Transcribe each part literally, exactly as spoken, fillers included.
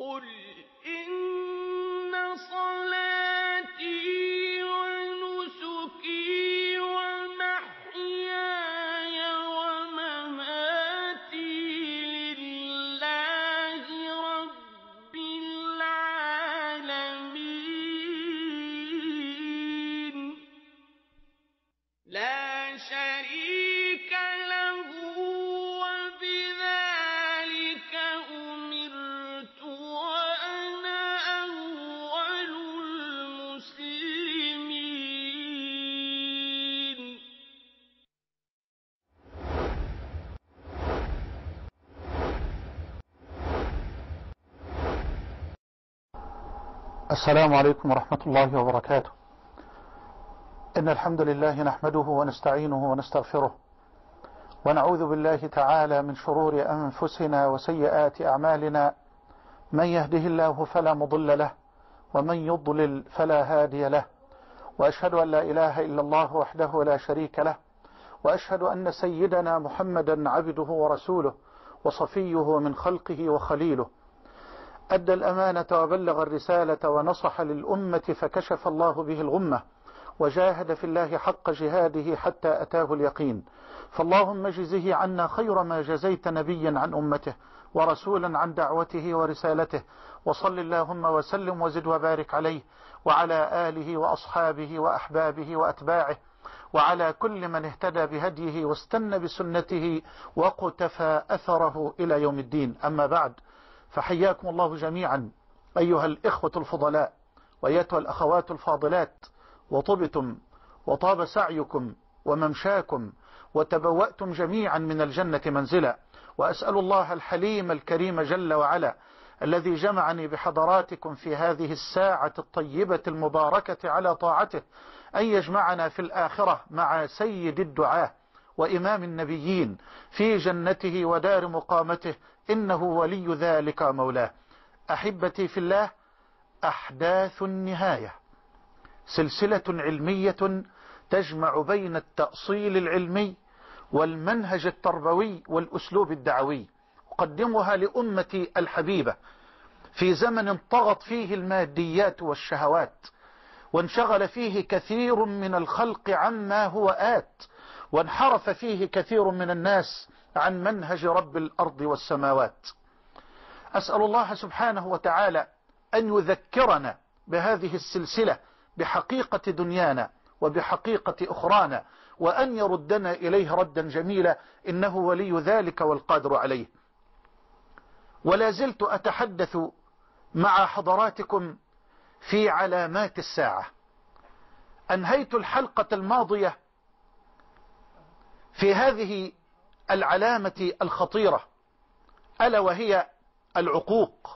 قل إن صلاتي ونسكي ومحياي ومماتي لله رب العالمين لا شريك له وبذلك أمرت وأنا أول المسلمين. السلام عليكم ورحمة الله وبركاته. إن الحمد لله نحمده ونستعينه ونستغفره ونعوذ بالله تعالى من شرور أنفسنا وسيئات أعمالنا، من يهده الله فلا مضل له ومن يضلل فلا هادي له، وأشهد أن لا إله إلا الله وحده لا شريك له، وأشهد أن سيدنا محمدا عبده ورسوله وصفيه من خلقه وخليله، أدى الأمانة وبلغ الرسالة ونصح للأمة فكشف الله به الغمة، وجاهد في الله حق جهاده حتى أتاه اليقين. فاللهم اجزه عنا خير ما جزيت نبيا عن أمته ورسولا عن دعوته ورسالته، وصل اللهم وسلم وزد وبارك عليه وعلى آله وأصحابه وأحبابه وأتباعه وعلى كل من اهتدى بهديه واستنى بسنته وقتفى أثره إلى يوم الدين. أما بعد، فحياكم الله جميعا أيها الإخوة الفضلاء وأيتها الأخوات الفاضلات، وطبتم وطاب سعيكم وممشاكم وتبوأتم جميعا من الجنة منزلا، وأسأل الله الحليم الكريم جل وعلا الذي جمعني بحضراتكم في هذه الساعة الطيبة المباركة على طاعته أن يجمعنا في الآخرة مع سيد الدعاة وإمام النبيين في جنته ودار مقامته، إنه ولي ذلك مولاه. أحبتي في الله، أحداث النهاية سلسلة علمية تجمع بين التأصيل العلمي والمنهج التربوي والأسلوب الدعوي، أقدمها لأمتي الحبيبة في زمن طغت فيه الماديات والشهوات، وانشغل فيه كثير من الخلق عما هو آت، وانحرف فيه كثير من الناس عن منهج رب الأرض والسماوات. أسأل الله سبحانه وتعالى أن يذكرنا بهذه السلسلة بحقيقة دنيانا وبحقيقة أخرانا، وأن يردنا إليه ردا جميلا، إنه ولي ذلك والقادر عليه. ولا زلت أتحدث مع حضراتكم في علامات الساعة. أنهيت الحلقة الماضية في هذه العلامة الخطيرة، ألا وهي العقوق،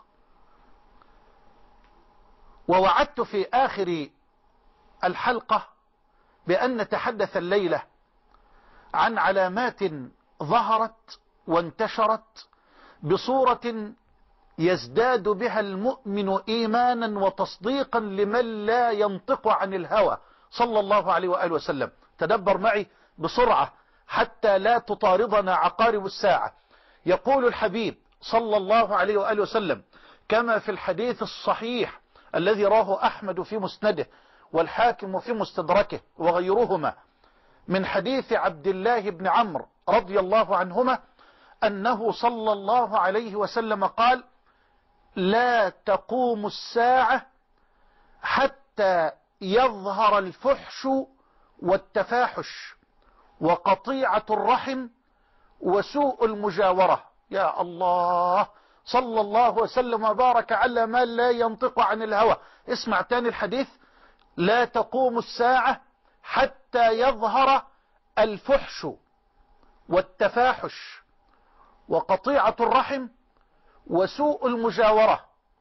ووعدت في آخر الحلقة بأن نتحدث الليلة عن علامات ظهرت وانتشرت بصورة يزداد بها المؤمن إيمانا وتصديقا لمن لا ينطق عن الهوى صلى الله عليه وآله وسلم. تدبر معي بسرعة حتى لا تطاردنا عقارب الساعة. يقول الحبيب صلى الله عليه وآله وسلم كما في الحديث الصحيح الذي راه أحمد في مسنده والحاكم في مستدركه وغيرهما، من حديث عبد الله بن عمرو رضي الله عنهما أنه صلى الله عليه وسلم قال: لا تقوم الساعة حتى يظهر الفحش والتفاحش وقطيعة الرحم وسوء المجاورة. يا الله، صلى الله وسلم وبارك على ما لا ينطق عن الهوى. اسمع تاني الحديث: لا تقوم الساعة حتى يظهر الفحش والتفاحش وقطيعة الرحم وسوء المجاورة.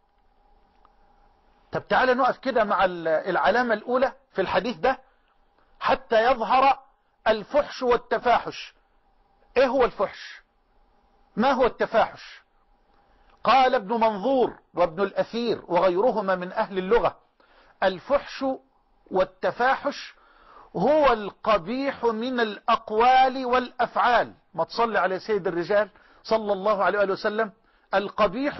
طب تعالى نقف كده مع العلامة الأولى في الحديث ده، حتى يظهر الفحش والتفاحش. ايه هو الفحش؟ ما هو التفاحش؟ قال ابن منظور وابن الأثير وغيرهما من أهل اللغة: الفحش والتفاحش هو القبيح من الأقوال والأفعال. ما تصلي على سيد الرجال صلى الله عليه وآله وسلم. القبيح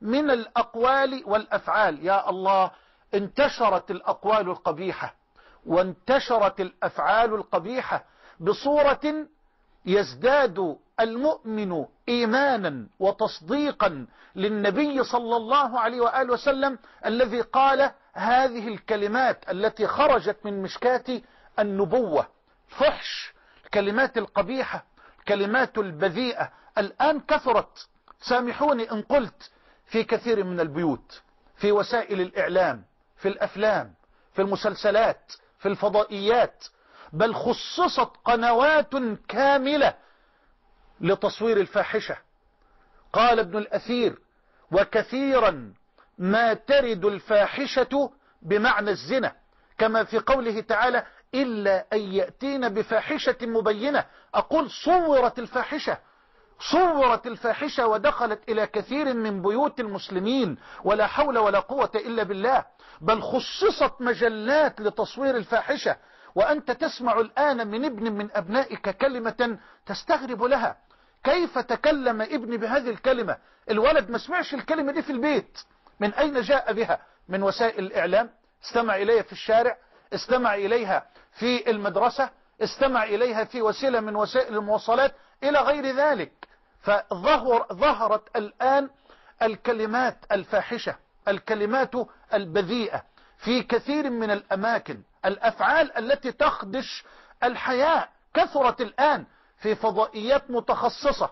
من الأقوال والأفعال. يا الله، انتشرت الأقوال القبيحة وانتشرت الأفعال القبيحة بصورة يزداد المؤمن إيمانا وتصديقا للنبي صلى الله عليه وآله وسلم الذي قال هذه الكلمات التي خرجت من مشكاة النبوة. فحش الكلمات القبيحة، الكلمات البذيئة الآن كثرت، سامحوني إن قلت، في كثير من البيوت، في وسائل الإعلام، في الأفلام، في المسلسلات، في الفضائيات، بل خصصت قنوات كاملة لتصوير الفاحشة. قال ابن الأثير: وكثيرا ما ترد الفاحشة بمعنى الزنا، كما في قوله تعالى: إلا أن يأتين بفاحشة مبينة. أقول صورت الفاحشة، صورت الفاحشة ودخلت إلى كثير من بيوت المسلمين، ولا حول ولا قوة إلا بالله. بل خصصت مجلات لتصوير الفاحشة، وأنت تسمع الآن من ابن من أبنائك كلمة تستغرب لها. كيف تكلم ابني بهذه الكلمة؟ الولد ما سمعش الكلمة دي في البيت، من أين جاء بها؟ من وسائل الإعلام، استمع إليها في الشارع، استمع إليها في المدرسة، استمع إليها في وسيلة من وسائل المواصلات إلى غير ذلك. فظهر ظهرت الآن الكلمات الفاحشة، الكلمات البذيئة في كثير من الأماكن. الأفعال التي تخدش الحياء كثرت الآن في فضائيات متخصصة،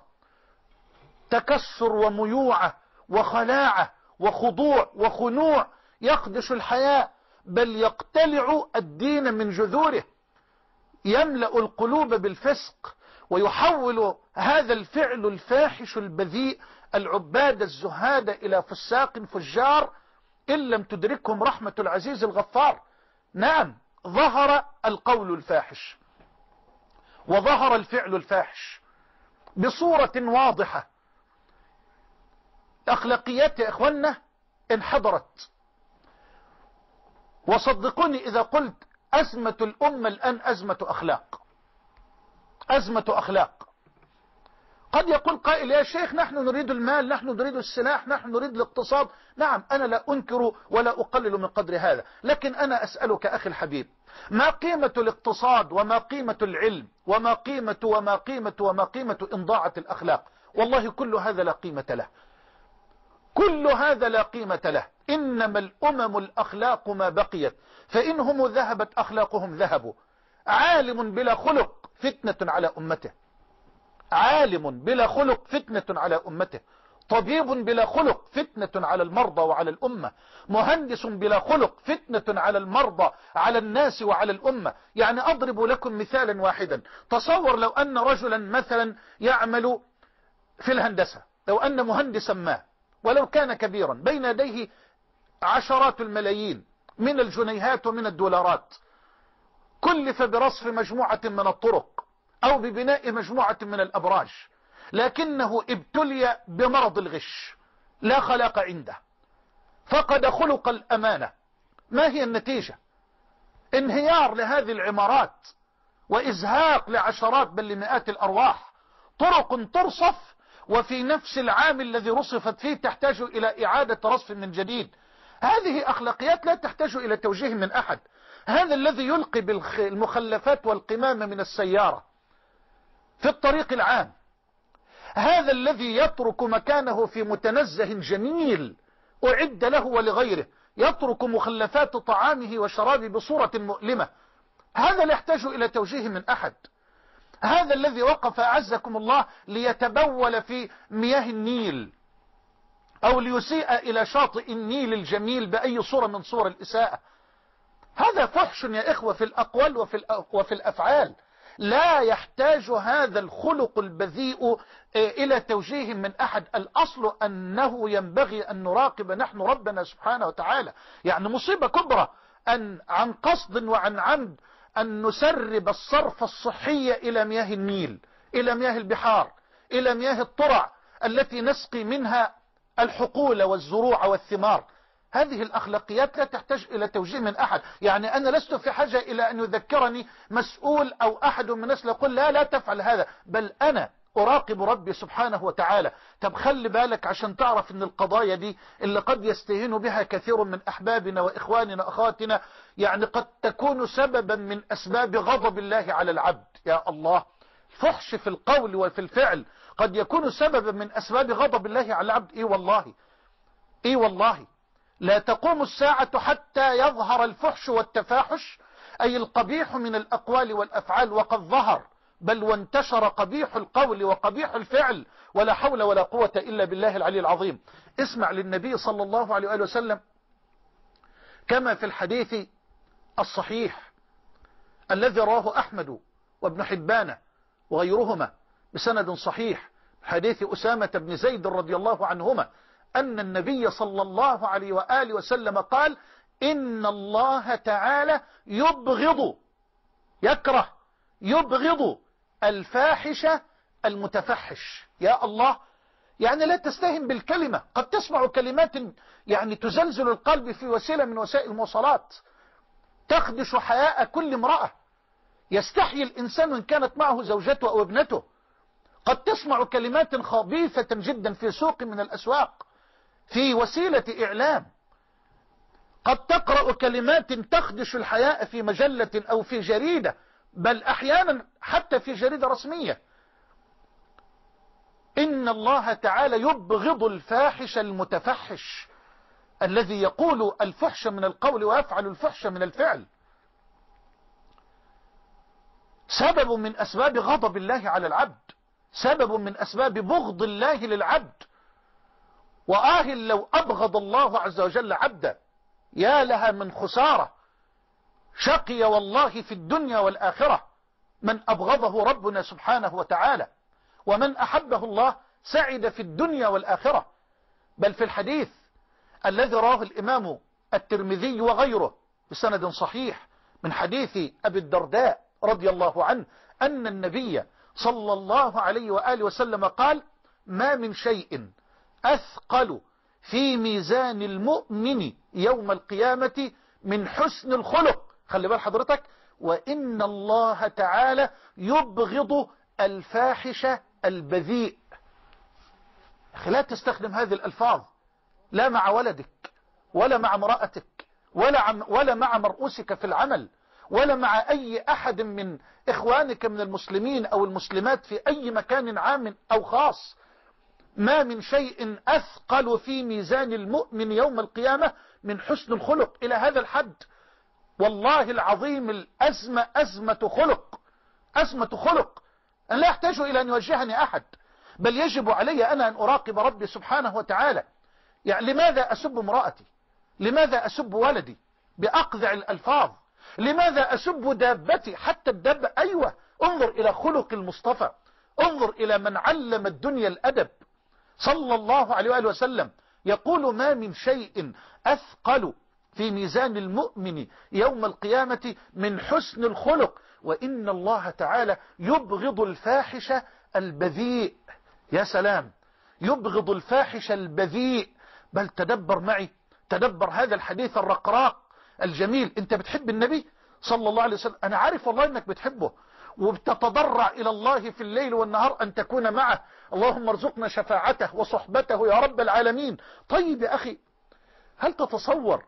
تكسر وميوعة وخلاعة وخضوع وخنوع يخدش الحياء، بل يقتلع الدين من جذوره، يملأ القلوب بالفسق، ويحول هذا الفعل الفاحش البذيء العباد الزهاد إلى فساق فجار إن لم تدركهم رحمة العزيز الغفار. نعم، ظهر القول الفاحش وظهر الفعل الفاحش بصورة واضحة. أخلاقيات يا إخوانا انحدرت، وصدقوني إذا قلت أزمة الأمة الآن أزمة أخلاق، أزمة أخلاق. قد يقول قائل: يا شيخ نحن نريد المال، نحن نريد السلاح، نحن نريد الاقتصاد. نعم، أنا لا أنكر ولا أقلل من قدر هذا، لكن أنا أسألك أخي الحبيب، ما قيمة الاقتصاد وما قيمة العلم وما قيمة وما قيمة وما قيمة إن ضاعت الأخلاق؟ والله كل هذا لا قيمة له، كل هذا لا قيمة له. إنما الأمم الأخلاق ما بقيت، فإنهم ذهبت أخلاقهم ذهبوا. عالم بلا خلق فتنة على أمته، عالم بلا خلق فتنة على أمته، طبيب بلا خلق فتنة على المرضى وعلى الأمة، مهندس بلا خلق فتنة على المرضى على الناس وعلى الأمة. يعني أضرب لكم مثالا واحدا. تصور لو أن رجلا مثلا يعمل في الهندسة، لو أن مهندسا ما ولو كان كبيرا بين يديه عشرات الملايين من الجنيهات ومن الدولارات، كلف برصف مجموعة من الطرق أو ببناء مجموعة من الأبراج، لكنه ابتلي بمرض الغش، لا خلاق عنده، فقد خلق الأمانة. ما هي النتيجة؟ انهيار لهذه العمارات وإزهاق لعشرات بل لمئات الأرواح. طرق ترصف وفي نفس العام الذي رصفت فيه تحتاج إلى إعادة رصف من جديد. هذه أخلاقيات لا تحتاج إلى توجيه من أحد. هذا الذي يلقي بالمخلفات والقمامة من السيارة في الطريق العام، هذا الذي يترك مكانه في متنزه جميل أعد له ولغيره، يترك مخلفات طعامه وشرابه بصورة مؤلمة، هذا لا يحتاج إلى توجيه من أحد. هذا الذي وقف أعزكم الله ليتبول في مياه النيل أو ليسيء إلى شاطئ النيل الجميل بأي صورة من صور الإساءة، هذا فحش يا إخوة في الأقوال وفي, وفي الأفعال. لا يحتاج هذا الخلق البذيء إلى توجيه من أحد. الأصل أنه ينبغي أن نراقب نحن ربنا سبحانه وتعالى. يعني مصيبة كبرى أن عن قصد وعن عمد أن نسرب الصرف الصحي إلى مياه النيل، إلى مياه البحار، إلى مياه الطرع التي نسقي منها الحقول والزروع والثمار. هذه الأخلاقيات لا تحتاج إلى توجيه من أحد. يعني أنا لست في حاجة إلى أن يذكرني مسؤول أو أحد من الناس يقول لا لا تفعل هذا، بل أنا أراقب ربي سبحانه وتعالى. طب خلي بالك عشان تعرف ان القضايا دي اللي قد يستهين بها كثير من أحبابنا وإخواننا أخواتنا، يعني قد تكون سببا من أسباب غضب الله على العبد. يا الله، الفحش في القول وفي الفعل قد يكون سببا من أسباب غضب الله على العبد. إيه والله، إيه والله، لا تقوم الساعة حتى يظهر الفحش والتفاحش، أي القبيح من الأقوال والأفعال، وقد ظهر بل وانتشر قبيح القول وقبيح الفعل، ولا حول ولا قوة إلا بالله العلي العظيم. اسمع للنبي صلى الله عليه وآله وسلم كما في الحديث الصحيح الذي رواه أحمد وابن حبان وغيرهما بسند صحيح، حديث أسامة بن زيد رضي الله عنهما، أن النبي صلى الله عليه وآله وسلم قال: إن الله تعالى يبغض، يكره، يبغض الفاحش المتفحش. يا الله، يعني لا تستهن بالكلمة. قد تسمع كلمات يعني تزلزل القلب في وسيلة من وسائل المواصلات، تخدش حياء كل امرأة، يستحيي الإنسان إن كانت معه زوجته أو ابنته. قد تسمع كلمات خبيثة جدا في سوق من الأسواق، في وسيلة إعلام. قد تقرأ كلمات تخدش الحياء في مجلة أو في جريدة، بل أحيانا حتى في جريدة رسمية. إن الله تعالى يبغض الفاحش المتفحش الذي يقول الفحش من القول ويفعل الفحش من الفعل. سبب من أسباب غضب الله على العبد، سبب من أسباب بغض الله للعبد. وآه لو أبغض الله عز وجل عبدا، يا لها من خسارة، شقي والله في الدنيا والآخرة من أبغضه ربنا سبحانه وتعالى، ومن أحبه الله سعد في الدنيا والآخرة. بل في الحديث الذي رواه الإمام الترمذي وغيره بسند صحيح من حديث أبي الدرداء رضي الله عنه أن النبي صلى الله عليه وآله وسلم قال: ما من شيء أثقل في ميزان المؤمن يوم القيامة من حسن الخلق. خلي بال حضرتك، وإن الله تعالى يبغض الفاحش البذيء. لا تستخدم هذه الألفاظ لا مع ولدك ولا مع امرأتك ولا, ولا مع مرؤوسك في العمل ولا مع أي أحد من إخوانك من المسلمين أو المسلمات في أي مكان عام أو خاص. ما من شيء أثقل في ميزان المؤمن يوم القيامة من حسن الخلق. إلى هذا الحد والله العظيم الأزمة أزمة خلق، أزمة خلق. أنا لا أحتاج إلى أن يوجهني أحد، بل يجب علي أنا أن أراقب ربي سبحانه وتعالى. يعني لماذا أسب امرأتي؟ لماذا أسب ولدي بأقذع الألفاظ؟ لماذا أسب دابتي؟ حتى الدابة. أيوة، انظر إلى خلق المصطفى، انظر إلى من علم الدنيا الأدب صلى الله عليه وآله وسلم، يقول: ما من شيء أثقل في ميزان المؤمن يوم القيامة من حسن الخلق، وإن الله تعالى يبغض الفاحش البذيء. يا سلام، يبغض الفاحش البذيء. بل تدبر معي، تدبر هذا الحديث الرقراق الجميل. انت بتحب النبي صلى الله عليه وسلم، انا عارف والله انك بتحبه، وبتتضرع الى الله في الليل والنهار ان تكون معه. اللهم ارزقنا شفاعته وصحبته يا رب العالمين. طيب يا اخي، هل تتصور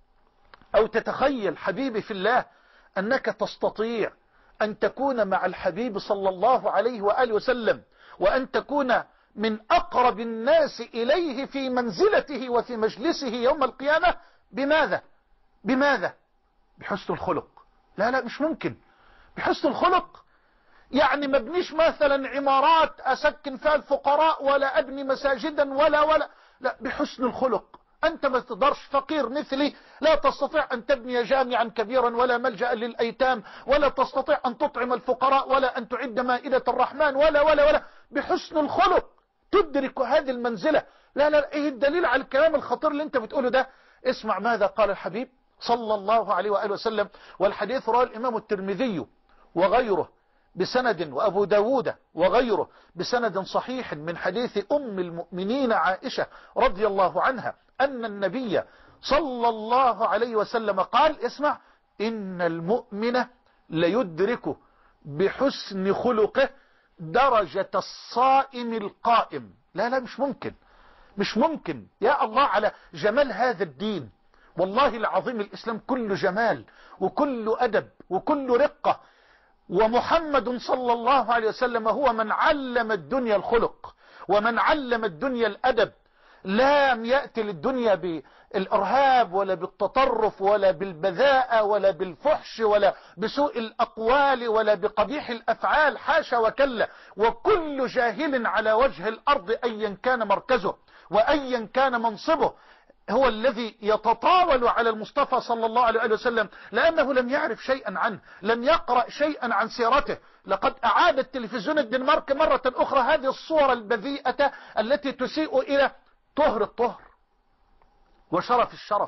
او تتخيل حبيبي في الله انك تستطيع ان تكون مع الحبيب صلى الله عليه وآله وسلم وان تكون من أقرب الناس إليه في منزلته وفي مجلسه يوم القيامة؟ بماذا؟ بماذا؟ بحسن الخلق. لا لا، مش ممكن. بحسن الخلق يعني ما ابنيش مثلا عمارات أسكن فيها الفقراء ولا أبني مساجدا ولا ولا لا، بحسن الخلق. أنت ما تقدرش، فقير مثلي، لا تستطيع أن تبني جامعا كبيرا ولا ملجأ للأيتام، ولا تستطيع أن تطعم الفقراء ولا أن تعد مائدة الرحمن ولا ولا ولا. بحسن الخلق تدرك هذه المنزلة. لا لا، ايه الدليل على الكلام الخطير اللي انت بتقوله ده؟ اسمع ماذا قال الحبيب صلى الله عليه وآله وسلم، والحديث رواه الإمام الترمذي وغيره بسند، وأبو داود وغيره بسند صحيح من حديث أم المؤمنين عائشة رضي الله عنها أن النبي صلى الله عليه وسلم قال: اسمع، إن المؤمن ليدرك بحسن خلقه درجة الصائم القائم. لا لا مش ممكن، مش ممكن. يا الله على جمال هذا الدين، والله العظيم الإسلام كله جمال وكله أدب وكله رقة. ومحمد صلى الله عليه وسلم هو من علم الدنيا الخلق ومن علم الدنيا الأدب. لم يأتي للدنيا بالإرهاب ولا بالتطرف ولا بالبذاءة ولا بالفحش ولا بسوء الأقوال ولا بقبيح الأفعال، حاشا وكلا. وكل جاهل على وجه الأرض أيا كان مركزه وأيا كان منصبه هو الذي يتطاول على المصطفى صلى الله عليه وسلم، لأنه لم يعرف شيئا عنه، لم يقرأ شيئا عن سيرته. لقد أعاد التلفزيون الدنمارك مرة أخرى هذه الصورة البذيئة التي تسيء إلى طهر الطهر وشرف الشرف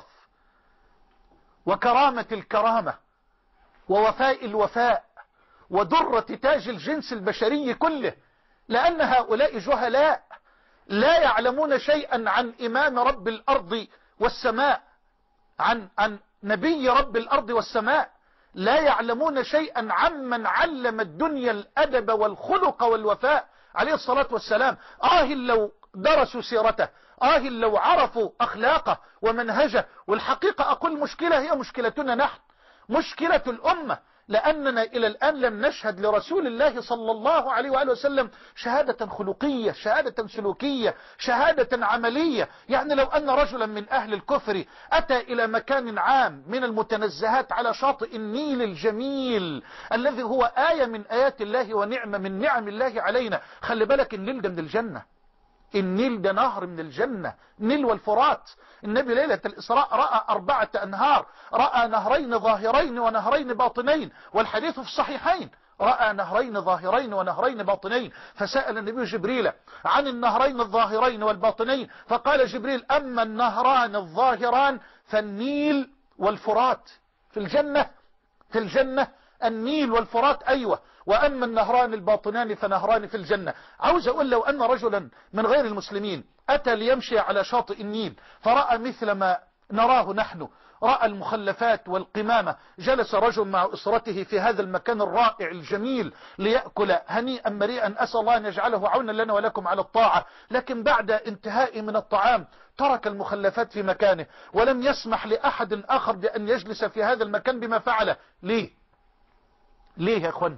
وكرامة الكرامة ووفاء الوفاء ودرة تاج الجنس البشري كله، لأن هؤلاء جهلاء لا يعلمون شيئا عن إمام رب الأرض والسماء، عن عن نبي رب الأرض والسماء، لا يعلمون شيئا عمن علم الدنيا الأدب والخلق والوفاء عليه الصلاة والسلام. آه لو درسوا سيرته، آه لو عرفوا أخلاقه ومنهجه. والحقيقة أقول مشكلة هي مشكلتنا نحن، مشكلة الأمة، لأننا إلى الآن لم نشهد لرسول الله صلى الله عليه وآله وسلم شهادة خلقية، شهادة سلوكية، شهادة عملية. يعني لو أن رجلا من أهل الكفر أتى إلى مكان عام من المتنزهات على شاطئ النيل الجميل الذي هو آية من آيات الله ونعمة من نعم الله علينا. خلي بالك النيل ده من الجنة، النيل ده نهر من الجنة، نيل والفرات. النبي ليلة الإسراء رأى أربعة أنهار، رأى نهرين ظاهرين ونهرين باطنين، والحديث في الصحيحين، رأى نهرين ظاهرين ونهرين باطنين. فسأل النبي جبريل عن النهرين الظاهرين والباطنين، فقال جبريل: أما النهران الظاهران فالنيل والفرات في الجنة، في الجنة النيل والفرات، أيوة. وأما النهران الباطنان فنهران في الجنة. عاوز أقول لو أن رجلا من غير المسلمين أتى ليمشي على شاطئ النيل فرأى مثل ما نراه نحن، رأى المخلفات والقمامة، جلس رجل مع أسرته في هذا المكان الرائع الجميل ليأكل هنيئا مريئا، أسأل الله أن يجعله عونا لنا ولكم على الطاعة، لكن بعد انتهاء من الطعام ترك المخلفات في مكانه ولم يسمح لأحد آخر بأن يجلس في هذا المكان بما فعله. ليه؟ ليه يا أخوانا؟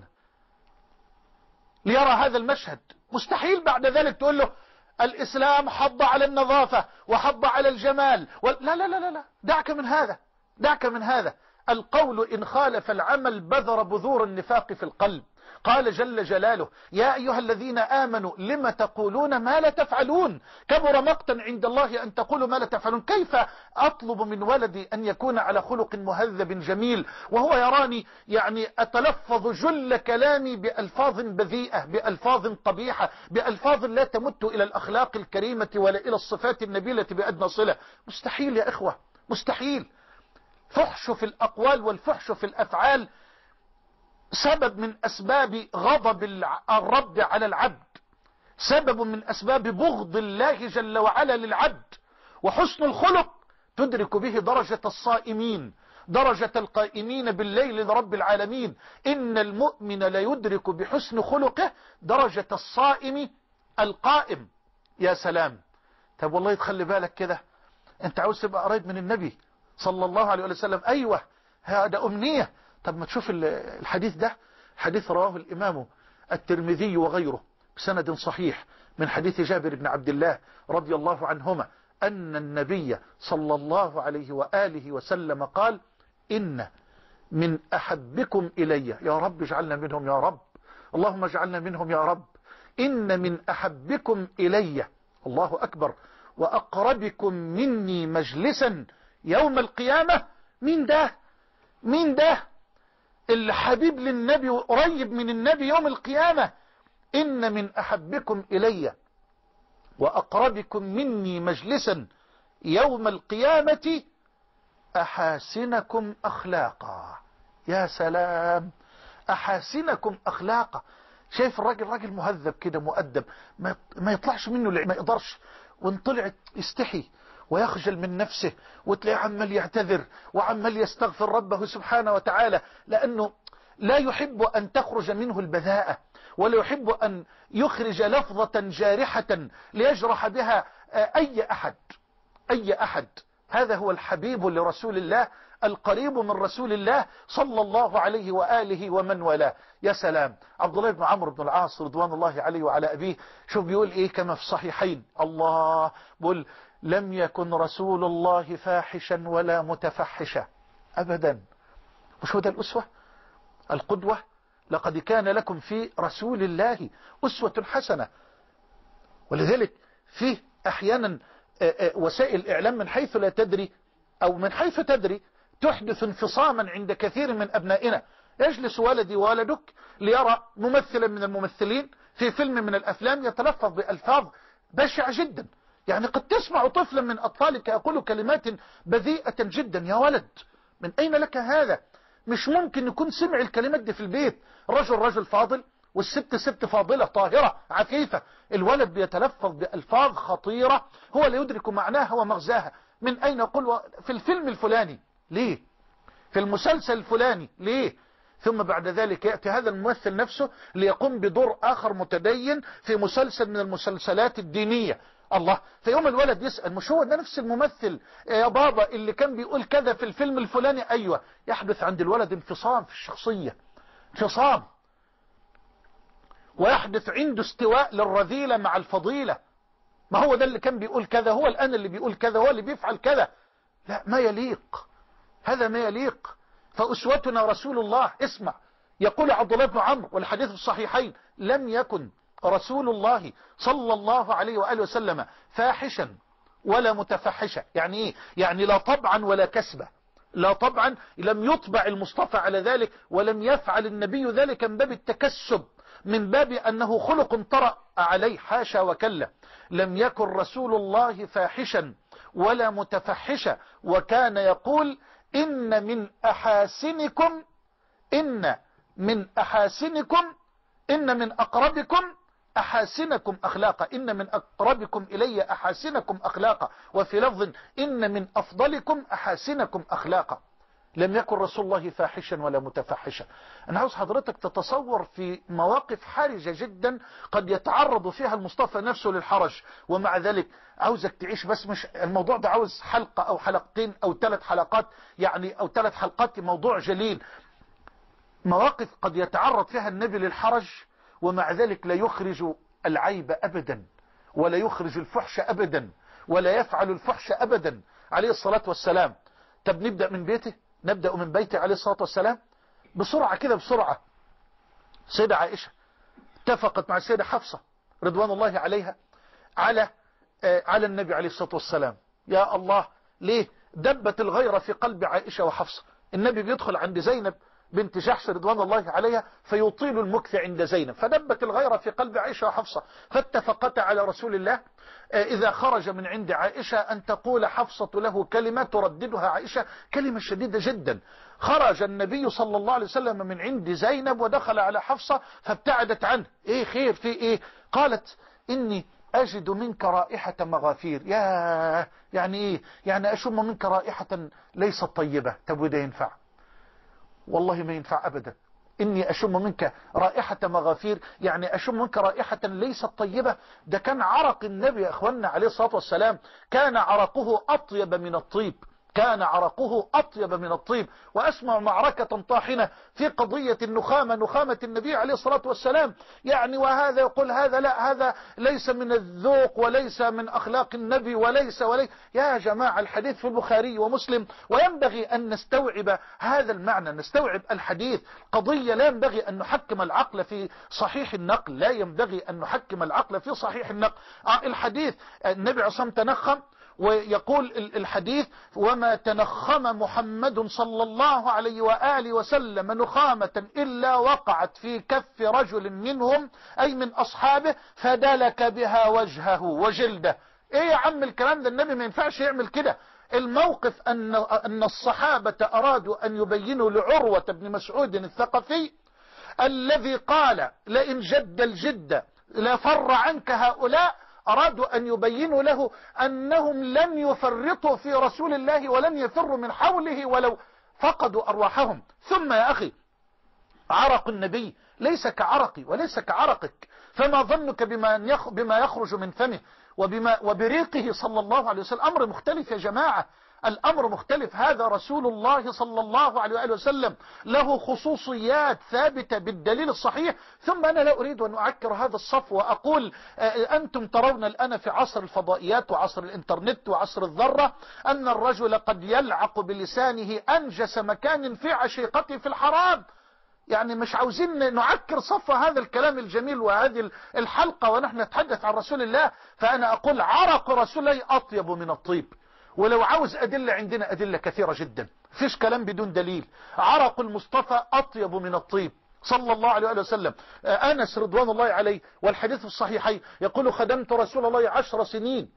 ليرى هذا المشهد. مستحيل بعد ذلك تقول له الإسلام حض على النظافة وحض على الجمال و... لا لا لا لا، دعك من هذا، دعك من هذا. القول إن خالف العمل بذر بذور النفاق في القلب. قال جل جلاله: يا أيها الذين آمنوا لم تقولون ما لا تفعلون، كبر مقتا عند الله أن تقولوا ما لا تفعلون. كيف أطلب من ولدي أن يكون على خلق مهذب جميل وهو يراني يعني أتلفظ جل كلامي بألفاظ بذيئة، بألفاظ قبيحة، بألفاظ لا تمت إلى الأخلاق الكريمة ولا إلى الصفات النبيلة بأدنى صلة؟ مستحيل يا إخوة، مستحيل. فحش في الأقوال والفحش في الأفعال سبب من أسباب غضب الرب على العبد، سبب من أسباب بغض الله جل وعلا للعبد. وحسن الخلق تدرك به درجة الصائمين، درجة القائمين بالليل لرب العالمين. إن المؤمن لا يدرك بحسن خلقه درجة الصائم القائم. يا سلام. طب والله تخلي بالك كده، انت عاوز تبقى قريب من النبي صلى الله عليه وسلم، أيوة هذا أمنية. طب ما تشوف الحديث ده، حديث رواه الإمام الترمذي وغيره بسند صحيح من حديث جابر بن عبد الله رضي الله عنهما أن النبي صلى الله عليه وآله وسلم قال: إن من أحبكم إلي، يا رب اجعلنا منهم يا رب، اللهم اجعلنا منهم يا رب، إن من أحبكم إلي، الله أكبر، وأقربكم مني مجلسا يوم القيامة. مين ده؟ مين ده الحبيب للنبي قريب من النبي يوم القيامة؟ إن من أحبكم إلي وأقربكم مني مجلسا يوم القيامة أحاسنكم أخلاقا. يا سلام، أحاسنكم أخلاقا. شايف الراجل راجل مهذب كده مؤدب، ما يطلعش منه، ما يقدرش، وان طلعت يستحي ويخجل من نفسه، وتلاقيه عمال يعتذر وعمال يستغفر ربه سبحانه وتعالى، لأنه لا يحب أن تخرج منه البذاءة ولا يحب أن يخرج لفظة جارحة ليجرح بها أي أحد أي أحد. هذا هو الحبيب لرسول الله القريب من رسول الله صلى الله عليه وآله ومن والاه. يا سلام، عبد الله بن عمرو بن العاص رضوان الله عليه وعلى أبيه، شوف بيقول إيه كما في الصحيحين، الله بيقول لم يكن رسول الله فاحشا ولا متفحشا أبدا. مش هو ده الأسوة القدوة؟ لقد كان لكم في رسول الله أسوة حسنة. ولذلك فيه أحيانا وسائل الإعلام من حيث لا تدري أو من حيث تدري تحدث انفصاما عند كثير من أبنائنا. يجلس ولدي وولدك ليرى ممثلا من الممثلين في فيلم من الأفلام يتلفظ بألفاظ بشعة جدا. يعني قد تسمع طفلا من أطفالك يقول كلمات بذيئة جدا. يا ولد، من أين لك هذا؟ مش ممكن يكون سمع الكلمات دي في البيت. رجل رجل فاضل والست ست فاضلة طاهرة عفيفة، الولد بيتلفظ بألفاظ خطيرة هو لا يدرك معناها ومغزاها. من أين؟ يقول في الفيلم الفلاني ليه؟ في المسلسل الفلاني ليه؟ ثم بعد ذلك يأتي هذا الممثل نفسه ليقوم بدور آخر متدين في مسلسل من المسلسلات الدينية. الله، في يوم الولد يسأل مش هو ده نفس الممثل يا بابا اللي كان بيقول كذا في الفيلم الفلاني؟ أيوة. يحدث عند الولد انفصام في الشخصية، انفصام، ويحدث عنده استواء للرذيلة مع الفضيلة. ما هو ده اللي كان بيقول كذا، هو الآن اللي بيقول كذا، هو اللي بيفعل كذا. لا، ما يليق، هذا ما يليق. فأسوتنا رسول الله. اسمع، يقول عبد الله بن عمرو والحديث في الصحيحين: لم يكن رسول الله صلى الله عليه وآله وسلم فاحشا ولا متفحشا. يعني ايه؟ يعني لا طبعا ولا كسبة، لا طبعا، لم يطبع المصطفى على ذلك، ولم يفعل النبي ذلك من باب التكسب، من باب أنه خلق طرأ عليه، حاشا وكلا. لم يكن رسول الله فاحشا ولا متفحشا، وكان يقول: إن من أحاسنكم إن من أحاسنكم إن من أقربكم أحاسنكم أخلاقا، إن من أقربكم إلي أحاسنكم أخلاقا، وفي لفظ: إن من أفضلكم أحاسنكم أخلاقا. لم يكن رسول الله فاحشا ولا متفحشا. أنا عاوز حضرتك تتصور في مواقف حرجة جدا قد يتعرض فيها المصطفى نفسه للحرج، ومع ذلك عاوزك تعيش. بس مش الموضوع ده عاوز حلقة أو حلقتين أو ثلاث حلقات، يعني أو ثلاث حلقات، موضوع جليل. مواقف قد يتعرض فيها النبي للحرج ومع ذلك لا يخرج العيب أبدا، ولا يخرج الفحش أبدا، ولا يفعل الفحش أبدا عليه الصلاة والسلام. طب نبدأ من بيته، نبدأ من بيته عليه الصلاة والسلام بسرعة كده بسرعة. سيدة عائشة اتفقت مع السيدة حفصة رضوان الله عليها على آه على النبي عليه الصلاة والسلام. يا الله، ليه دبت الغيرة في قلب عائشة وحفصة؟ النبي بيدخل عند زينب بنت جحش رضوان الله عليها فيطيل المكث عند زينب، فدبت الغيرة في قلب عائشة وحفصة، فاتفقتا على رسول الله إذا خرج من عند عائشة أن تقول حفصة له كلمة ترددها عائشة، كلمة شديدة جدا. خرج النبي صلى الله عليه وسلم من عند زينب ودخل على حفصة فابتعدت عنه. ايه خير، في ايه؟ قالت: إني أجد منك رائحة مغافير. يا يعني ايه؟ يعني أشم منك رائحة ليست طيبة. طب وده ينفع؟ والله ما ينفع أبدا. إني أشم منك رائحة مغافير، يعني أشم منك رائحة ليست طيبة. ده كان عرق النبي يا أخوانا عليه الصلاة والسلام، كان عرقه أطيب من الطيب، كان عرقه أطيب من الطيب. وأسمع معركة طاحنة في قضية النخامة، نخامة النبي عليه الصلاة والسلام، يعني وهذا يقول هذا لا، هذا ليس من الذوق وليس من أخلاق النبي وليس وليس. يا جماعة، الحديث في البخاري ومسلم، وينبغي أن نستوعب هذا المعنى، نستوعب الحديث. قضية لا ينبغي أن نحكم العقل في صحيح النقل، لا ينبغي أن نحكم العقل في صحيح النقل. الحديث النبي عليه الصلاة والسلام تنخم، ويقول الحديث: وما تنخم محمد صلى الله عليه وآله وسلم نخامة إلا وقعت في كف رجل منهم، أي من أصحابه، فدلك بها وجهه وجلده. ايه يا عم الكلام ده؟ النبي ما ينفعش يعمل كده. الموقف أن, أن الصحابة أرادوا أن يبينوا لعروة بن مسعود الثقفي الذي قال: لئن جد الجد لفر عنك هؤلاء، أرادوا أن يبينوا له أنهم لم يفرطوا في رسول الله ولم يفروا من حوله ولو فقدوا أرواحهم. ثم يا أخي، عرق النبي ليس كعرقي وليس كعرقك، فما ظنك بما بما يخرج من فمه وبما وبريقه صلى الله عليه وسلم؟ أمر مختلف يا جماعة، الأمر مختلف. هذا رسول الله صلى الله عليه وآله وسلم له خصوصيات ثابتة بالدليل الصحيح. ثم أنا لا أريد أن أعكر هذا الصف وأقول أنتم ترون الآن في عصر الفضائيات وعصر الإنترنت وعصر الذرة أن الرجل قد يلعق بلسانه أنجس مكان في عشيقته في الحرام. يعني مش عاوزين نعكر صف هذا الكلام الجميل وهذه الحلقة ونحن نتحدث عن رسول الله. فأنا أقول عرق رسول الله أطيب من الطيب، ولو عاوز أدلة عندنا أدلة كثيرة جدا، فيش كلام بدون دليل. عرق المصطفى أطيب من الطيب صلى الله عليه وسلم. أنس رضوان الله عليه والحديث الصحيحين يقول خدمت رسول الله عشر سنين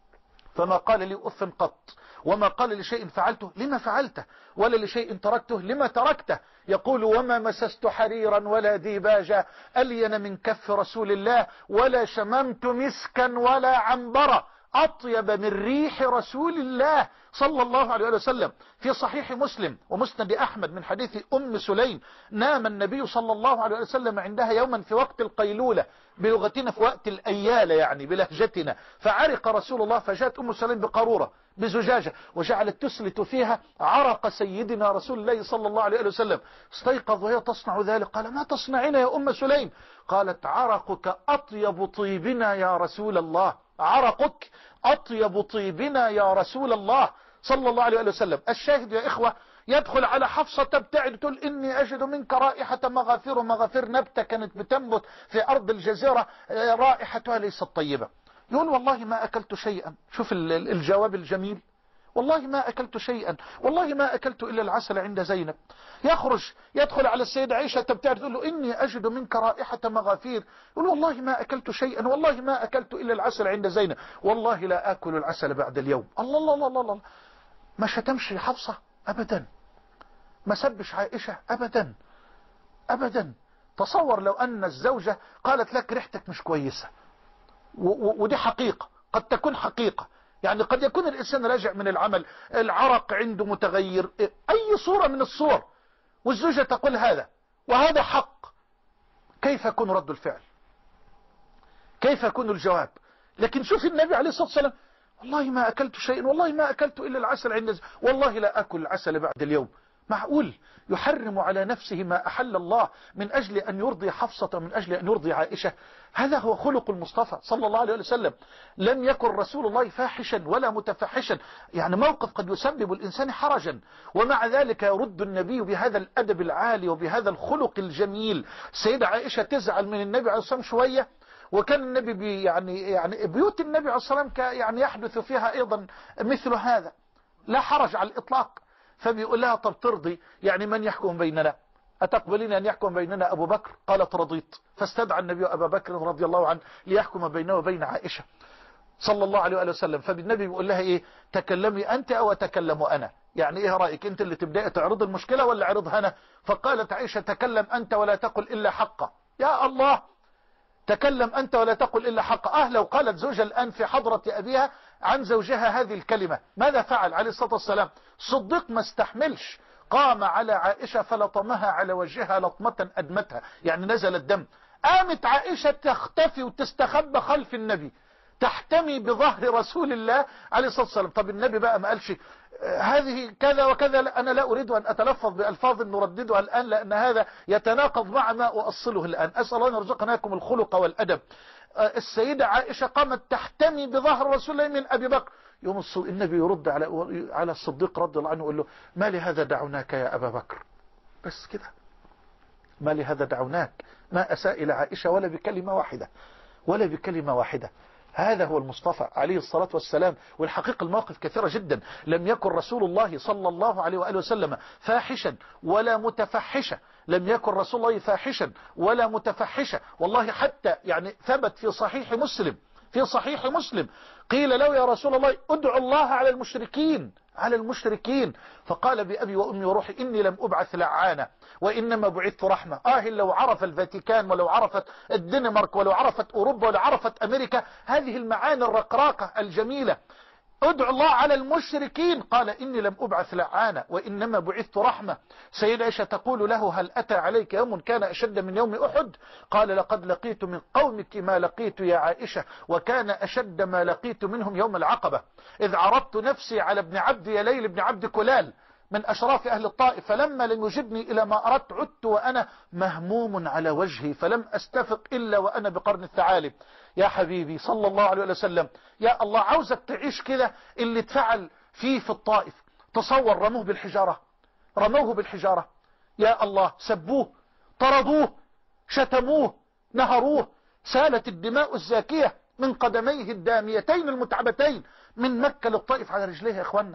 فما قال لي أف قط، وما قال لشيء فعلته لما فعلته، ولا لشيء تركته لما تركته. يقول وما مسست حريرا ولا ديباجا ألين من كف رسول الله، ولا شممت مسكا ولا عنبرا أطيب من ريح رسول الله صلى الله عليه وسلم. في صحيح مسلم ومسند أحمد من حديث أم سليم نام النبي صلى الله عليه وسلم عندها يوما في وقت القيلولة، بلغتنا في وقت الأيالة يعني بلهجتنا، فعرق رسول الله، فجاءت أم سليم بقارورة بزجاجة وجعلت تسلت فيها عرق سيدنا رسول الله صلى الله عليه وسلم. استيقظ وهي تصنع ذلك، قال ما تصنعين يا أم سليم؟ قالت عرقك أطيب طيبنا يا رسول الله، عرقك أطيب طيبنا يا رسول الله صلى الله عليه وسلم. الشاهد يا إخوة يدخل على حفصة تبتعد تقول إني أجد منك رائحة مغافير، مغافير نبتة كانت بتنبت في أرض الجزيرة رائحتها ليست طيبة. يقول والله ما أكلت شيئا، شوف الجواب الجميل، والله ما أكلت شيئا، والله ما أكلت إلا العسل عند زينب. يخرج يدخل على السيدة عائشة تبتعد تقول له إني أجد منك رائحة مغافير، يقول والله ما أكلت شيئا، والله ما أكلت إلا العسل عند زينب، والله لا آكل العسل بعد اليوم. الله الله الله الله, الله. ما شتمش حفصة أبدا، ما سبش عائشة أبدا أبدا. تصور لو أن الزوجة قالت لك ريحتك مش كويسة، ودي حقيقة، قد تكون حقيقة، يعني قد يكون الإنسان راجع من العمل العرق عنده متغير أي صورة من الصور، والزوجة تقول هذا وهذا حق، كيف يكون رد الفعل؟ كيف يكون الجواب؟ لكن شوف النبي عليه الصلاة والسلام والله ما أكلت شيئا، والله ما أكلت إلا العسل عند زينب، والله لا أكل العسل بعد اليوم. معقول يحرم على نفسه ما أحل الله من أجل أن يرضي حفصة ومن أجل أن يرضي عائشة؟ هذا هو خلق المصطفى صلى الله عليه وسلم. لم يكن رسول الله فاحشا ولا متفحشا، يعني موقف قد يسبب الإنسان حرجا، ومع ذلك يرد النبي بهذا الأدب العالي وبهذا الخلق الجميل. سيدة عائشة تزعل من النبي عليه الصلاة والسلام شوية، وكان النبي بي يعني يعني بيوت النبي عليه الصلاة والسلام يعني يحدث فيها أيضا مثل هذا، لا حرج على الإطلاق. فبيقول لها طب ترضي يعني من يحكم بيننا؟ أتقبلين أن يحكم بيننا أبو بكر؟ قالت رضيت. فاستدعى النبي أبا بكر رضي الله عنه ليحكم بينه وبين عائشة صلى الله عليه وآله وسلم. فالنبي بيقول لها إيه؟ تكلمي أنت أو أتكلم أنا؟ يعني إيه رأيك أنت اللي تبدأ تعرض المشكلة ولا عرضها أنا؟ فقالت عائشة تكلم أنت ولا تقل إلا حقا. يا الله، تكلم أنت ولا تقل إلا حقا. أه لو قالت زوجة الآن في حضرة أبيها عن زوجها هذه الكلمة ماذا فعل عليه الصلاة والسلام؟ صديق ما استحملش، قام على عائشة فلطمها على وجهها لطمة أدمتها، يعني نزل الدم. قامت عائشة تختفي وتستخبى خلف النبي، تحتمي بظهر رسول الله عليه الصلاة والسلام. طب النبي بقى ما قالش هذه كذا وكذا؟ لا، أنا لا أريد أن أتلفظ بألفاظ نرددها الآن لأن هذا يتناقض مع ما أؤصله الآن. أسأل الله أن يرزقناكم الخلق والأدب. السيدة عائشة قامت تحتمي بظهر رسول الله من أبي بكر. يوم النبي يرد على على الصديق رضي الله عنه يقول له ما لهذا دعوناك يا أبا بكر؟ بس كده، ما لهذا دعوناك، ما أساء إلى عائشة ولا بكلمة واحدة ولا بكلمة واحدة. هذا هو المصطفى عليه الصلاة والسلام. والحقيقة المواقف كثيرة جدا. لم يكن رسول الله صلى الله عليه وآله وسلم فاحشا ولا متفحشا، لم يكن رسول الله فاحشا ولا متفحشا. والله حتى يعني ثبت في صحيح مسلم في صحيح مسلم قيل له يا رسول الله ادعو الله على المشركين على المشركين فقال بأبي وأمي وروحي إني لم أبعث لعانة وإنما بعثت رحمة. آه لو عرف الفاتيكان ولو عرفت الدنمارك ولو عرفت أوروبا ولو عرفت أمريكا هذه المعاني الرقراقة الجميلة. ادعوا الله على المشركين. قال إني لم أبعث لعانا وإنما بعثت رحمة. سيدة عائشة تقول له هل أتى عليك يوم كان أشد من يوم أحد؟ قال لقد لقيت من قومك ما لقيت يا عائشة، وكان أشد ما لقيت منهم يوم العقبة، إذ عرضت نفسي على ابن عبد يليل بن عبد كلال من أشراف أهل الطائف، فلما لم يجبني إلى ما أردت عدت وأنا مهموم على وجهي، فلم أستفق إلا وأنا بقرن الثعالب. يا حبيبي صلى الله عليه وسلم، يا الله عاوزك تعيش كده اللي اتفعل فيه في الطائف. تصور، رموه بالحجارة، رموه بالحجارة، يا الله، سبوه، طردوه، شتموه، نهروه، سالت الدماء الزاكية من قدميه الداميتين المتعبتين من مكة للطائف على رجليه. يا إخوانا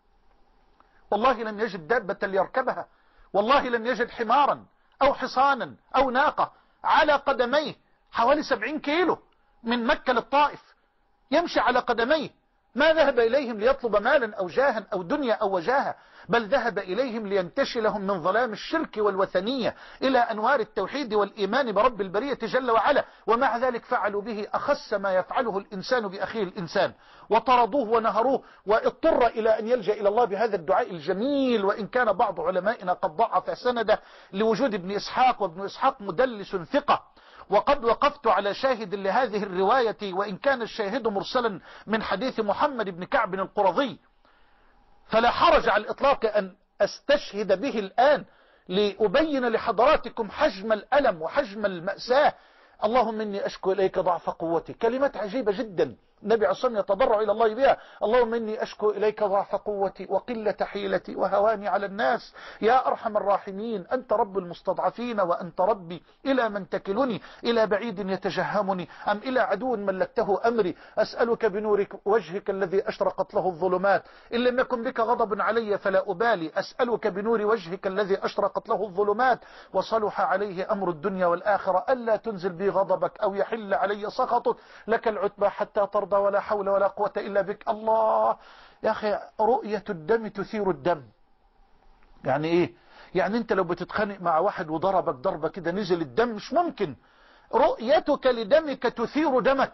والله لم يجد دابة ليركبها، والله لم يجد حمارا أو حصانا أو ناقة على قدميه حوالي سبعين كيلو من مكة للطائف يمشي على قدميه. ما ذهب إليهم ليطلب مالا أو جاها أو دنيا أو وجاهة، بل ذهب إليهم لينتشلهم من ظلام الشرك والوثنية إلى أنوار التوحيد والإيمان برب البرية جل وعلا. ومع ذلك فعلوا به أخس ما يفعله الإنسان بأخيه الإنسان، وطردوه ونهروه، واضطر إلى أن يلجأ إلى الله بهذا الدعاء الجميل. وإن كان بعض علمائنا قد ضعف سنده لوجود ابن إسحاق، وابن إسحاق مدلس ثقة، وقد وقفت على شاهد لهذه الرواية وإن كان الشاهد مرسلا من حديث محمد بن كعب القرظي، فلا حرج على الإطلاق أن أستشهد به الآن لأبين لحضراتكم حجم الألم وحجم المأساة. اللهم إني أشكو إليك ضعف قوتي، كلمات عجيبة جدا النبي عليه الصلاة والسلام يتضرع إلى الله بها. اللهم إني أشكو إليك ضعف قوتي وقلة حيلتي وهواني على الناس، يا أرحم الراحمين، أنت رب المستضعفين وأنت ربي، إلى من تكلني؟ إلى بعيد يتجهمني أم إلى عدو ملكته أمري؟ أسألك بنور وجهك الذي أشرقت له الظلمات، إن لم يكن بك غضب علي فلا أبالي، أسألك بنور وجهك الذي أشرقت له الظلمات وصلح عليه أمر الدنيا والآخرة ألا تنزل بي غضبك أو يحل علي سخطك، لك العتبى حتى ترضى ولا حول ولا قوة إلا بك. الله يا أخي، رؤية الدم تثير الدم. يعني إيه؟ يعني أنت لو بتتخانق مع واحد وضربك ضربة كده نزل الدم، مش ممكن. رؤيتك لدمك تثير دمك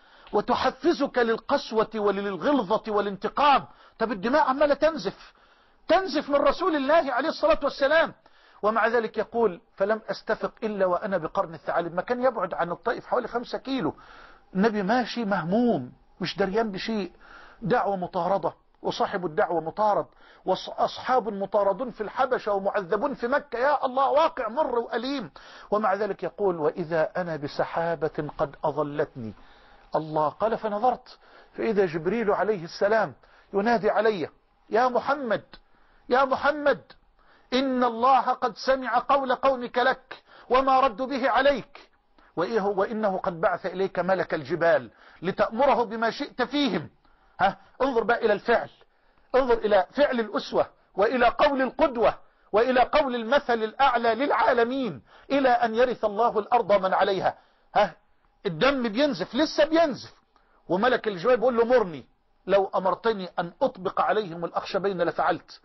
وتحفزك للقسوة وللغلظة والانتقام. طب الدماء عمالة تنزف تنزف من رسول الله عليه الصلاة والسلام، ومع ذلك يقول فلم أستفق إلا وأنا بقرن الثعالب. ما كان يبعد عن الطائف حوالي خمسة كيلو. النبي ماشي مهموم مش دريان بشيء، دعوة مطاردة وصاحب الدعوة مطارد، وأصحاب مطاردون في الحبشة ومعذبون في مكة، يا الله واقع مر وأليم. ومع ذلك يقول وإذا أنا بسحابة قد أظلتني. الله قال فنظرت فإذا جبريل عليه السلام ينادي علي يا محمد يا محمد إن الله قد سمع قول قومك لك وما ردوا به عليك، وإنه قد بعث إليك ملك الجبال لتأمره بما شئت فيهم. ها انظر بقى إلى الفعل، انظر إلى فعل الأسوة وإلى قول القدوة وإلى قول المثل الأعلى للعالمين، إلى أن يرث الله الأرض من عليها. ها الدم بينزف، لسه بينزف، وملك الجبال بيقول له مرني، لو أمرتني أن أطبق عليهم الأخشبين لفعلت.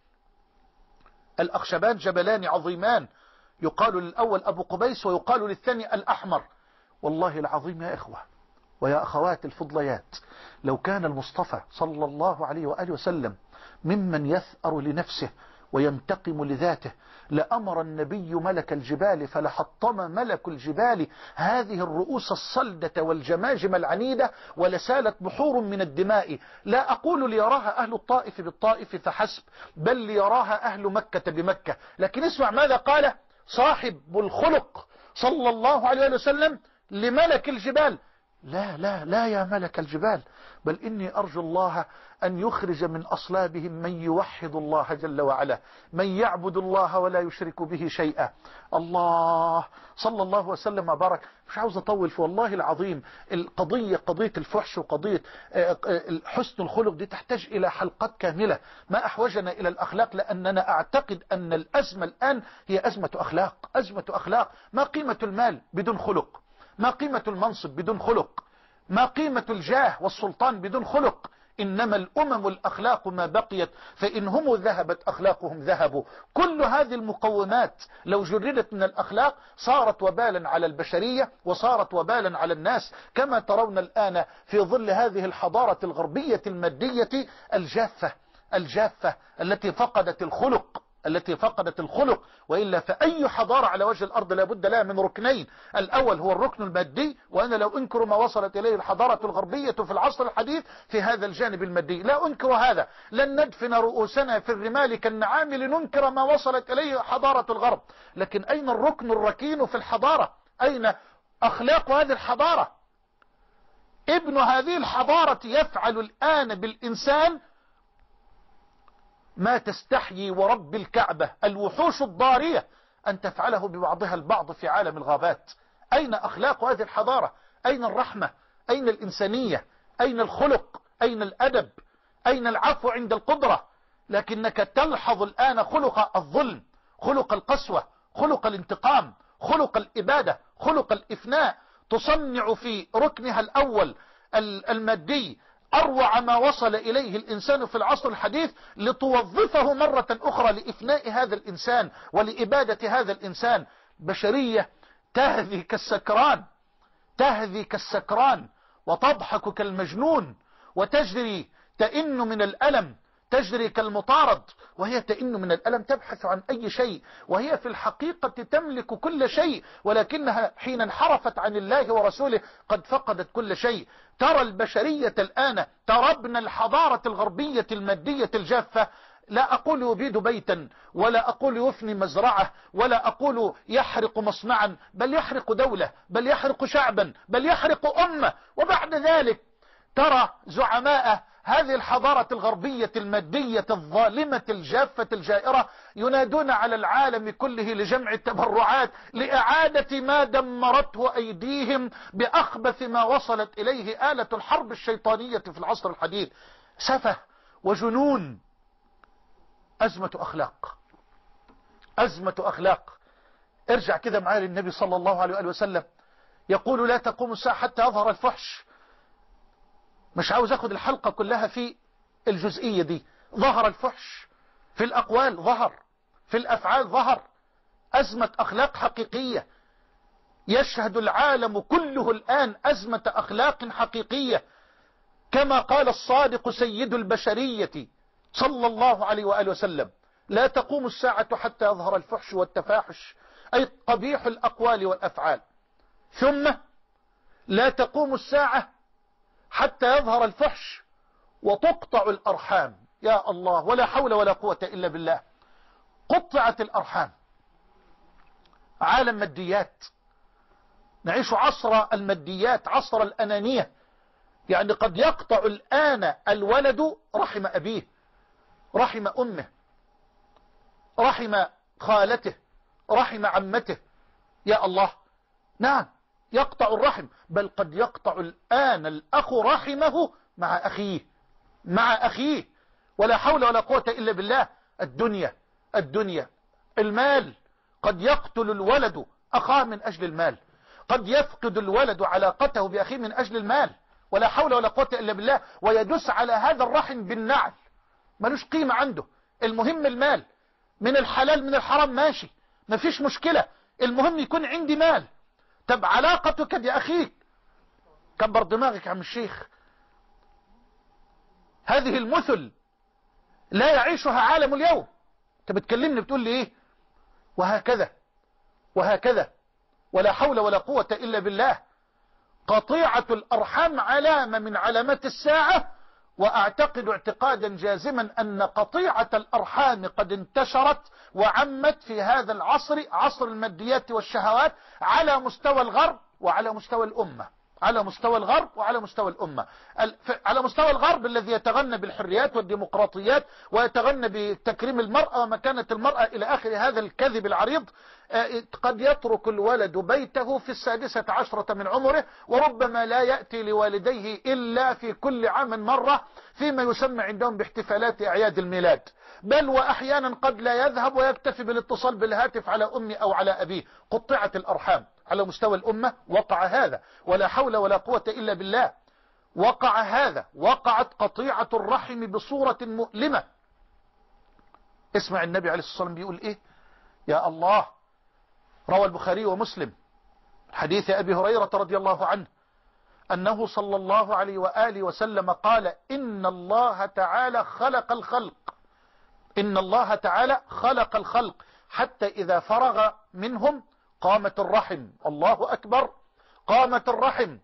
الأخشبان جبلان عظيمان، يقال للأول أبو قبيس ويقال للثاني الأحمر. والله العظيم يا إخوة ويا أخوات الفضليات، لو كان المصطفى صلى الله عليه وآله وسلم ممن يثأر لنفسه وينتقم لذاته لأمر النبي ملك الجبال فلحطم ملك الجبال هذه الرؤوس الصلدة والجماجم العنيدة ولسالت بحور من الدماء. لا أقول ليراها أهل الطائف بالطائف فحسب، بل ليراها أهل مكة بمكة. لكن اسمع ماذا قال صاحب الخلق صلى الله عليه وسلم لملك الجبال: لا لا لا يا ملك الجبال، بل إني أرجو الله أن يخرج من أصلابهم من يوحد الله جل وعلا، من يعبد الله ولا يشرك به شيئا. الله صلى الله وسلم وبارك. مش عاوز أطول في والله العظيم، القضية قضية الفحش وقضية حسن الخلق دي تحتاج إلى حلقات كاملة. ما أحوجنا إلى الأخلاق، لأننا أعتقد أن الأزمة الآن هي أزمة أخلاق، أزمة أخلاق. ما قيمة المال بدون خلق؟ ما قيمة المنصب بدون خلق؟ ما قيمة الجاه والسلطان بدون خلق؟ إنما الأمم الأخلاق ما بقيت، فإن هم ذهبت أخلاقهم ذهبوا. كل هذه المقومات لو جردت من الأخلاق صارت وبالا على البشرية وصارت وبالا على الناس، كما ترون الآن في ظل هذه الحضارة الغربية المادية الجافة الجافة التي فقدت الخلق التي فقدت الخلق. وإلا فأي حضارة على وجه الأرض لابد لها من ركنين: الأول هو الركن المادي، وأنا لو أنكر ما وصلت إليه الحضارة الغربية في العصر الحديث في هذا الجانب المادي، لا أنكر هذا، لن ندفن رؤوسنا في الرمال كالنعام لننكر ما وصلت إليه حضارة الغرب. لكن أين الركن الركين في الحضارة؟ أين أخلاق هذه الحضارة؟ ابن هذه الحضارة يفعل الآن بالإنسان ما تستحيي ورب الكعبة الوحوش الضارية أن تفعله ببعضها البعض في عالم الغابات. أين أخلاق هذه الحضارة؟ أين الرحمة؟ أين الإنسانية؟ أين الخلق؟ أين الأدب؟ أين العفو عند القدرة؟ لكنك تلحظ الآن خلق الظلم، خلق القسوة، خلق الانتقام، خلق الإبادة، خلق الإفناء. تصنع في ركنها الأول المادي أروع ما وصل إليه الإنسان في العصر الحديث لتوظفه مرة أخرى لإفناء هذا الإنسان ولإبادة هذا الإنسان. بشرية تهذي كالسكران تهذي كالسكران وتضحك كالمجنون وتجري تئن من الألم، تجري كالمطارد وهي تئن من الألم، تبحث عن أي شيء وهي في الحقيقة تملك كل شيء، ولكنها حين انحرفت عن الله ورسوله قد فقدت كل شيء. ترى البشرية الآن، ترى ابن الحضارة الغربية المادية الجافة، لا أقول يبيد بيتا ولا أقول يفني مزرعة ولا أقول يحرق مصنعا، بل يحرق دولة، بل يحرق شعبا، بل يحرق أمة. وبعد ذلك ترى زعماء هذه الحضارة الغربية المادية الظالمة الجافة الجائرة ينادون على العالم كله لجمع التبرعات لإعادة ما دمرته أيديهم بأخبث ما وصلت إليه آلة الحرب الشيطانية في العصر الحديث. سفه وجنون. أزمة أخلاق، أزمة أخلاق. ارجع كده معايا للنبي صلى الله عليه وآله وسلم يقول: لا تقوم الساعة حتى يظهر الفحش. مش عاوز اخد الحلقة كلها في الجزئية دي. ظهر الفحش في الأقوال، ظهر في الأفعال، ظهر. أزمة أخلاق حقيقية يشهد العالم كله الآن أزمة أخلاق حقيقية، كما قال الصادق سيد البشرية صلى الله عليه وآله وسلم: لا تقوم الساعة حتى يظهر الفحش والتفاحش، أي قبيح الأقوال والأفعال. ثم لا تقوم الساعة حتى يظهر الفحش وتقطع الأرحام. يا الله، ولا حول ولا قوة إلا بالله. قطعت الأرحام. عالم ماديات، نعيش عصر الماديات، عصر الأنانية. يعني قد يقطع الآن الولد رحم أبيه، رحم أمه، رحم خالته، رحم عمته. يا الله، نعم يقطع الرحم، بل قد يقطع الآن الأخ رحمه مع أخيه، مع أخيه. ولا حول ولا قوة إلا بالله. الدنيا الدنيا المال، قد يقتل الولد أخاه من أجل المال، قد يفقد الولد علاقته بأخيه من أجل المال. ولا حول ولا قوة إلا بالله. ويدس على هذا الرحم بالنعل، ملوش قيمة عنده. المهم المال، من الحلال من الحرام ماشي، مفيش مشكلة، المهم يكون عندي مال. طب علاقتك بأخيك، كبر دماغك يا عم الشيخ. هذه المثل لا يعيشها عالم اليوم. انت بتكلمني بتقول لي ايه؟ وهكذا وهكذا. ولا حول ولا قوة إلا بالله. قطيعة الأرحام علامة من علامات الساعة، وأعتقد اعتقادا جازما أن قطيعة الأرحام قد انتشرت وعمت في هذا العصر، عصر الماديات والشهوات، على مستوى الغرب وعلى مستوى الأمة، على مستوى الغرب وعلى مستوى الأمة. على مستوى الغرب الذي يتغنى بالحريات والديمقراطيات ويتغنى بتكريم المرأة ومكانة المرأة إلى آخر هذا الكذب العريض، قد يترك الولد بيته في السادسة عشرة من عمره، وربما لا يأتي لوالديه إلا في كل عام مرة فيما يسمى عندهم باحتفالات أعياد الميلاد، بل وأحيانا قد لا يذهب ويكتفي بالاتصال بالهاتف على أمي أو على أبيه. قطعت الأرحام على مستوى الأمة، وقع هذا. ولا حول ولا قوة إلا بالله. وقع هذا، وقعت قطيعة الرحم بصورة مؤلمة. اسمع النبي عليه الصلاة والسلام بيقول ايه؟ يا الله، روى البخاري ومسلم حديث أبي هريرة رضي الله عنه أنه صلى الله عليه وآله وسلم قال: إن الله تعالى خلق الخلق إن الله تعالى خلق الخلق حتى إذا فرغ منهم قامت الرحم. الله أكبر. قامت الرحم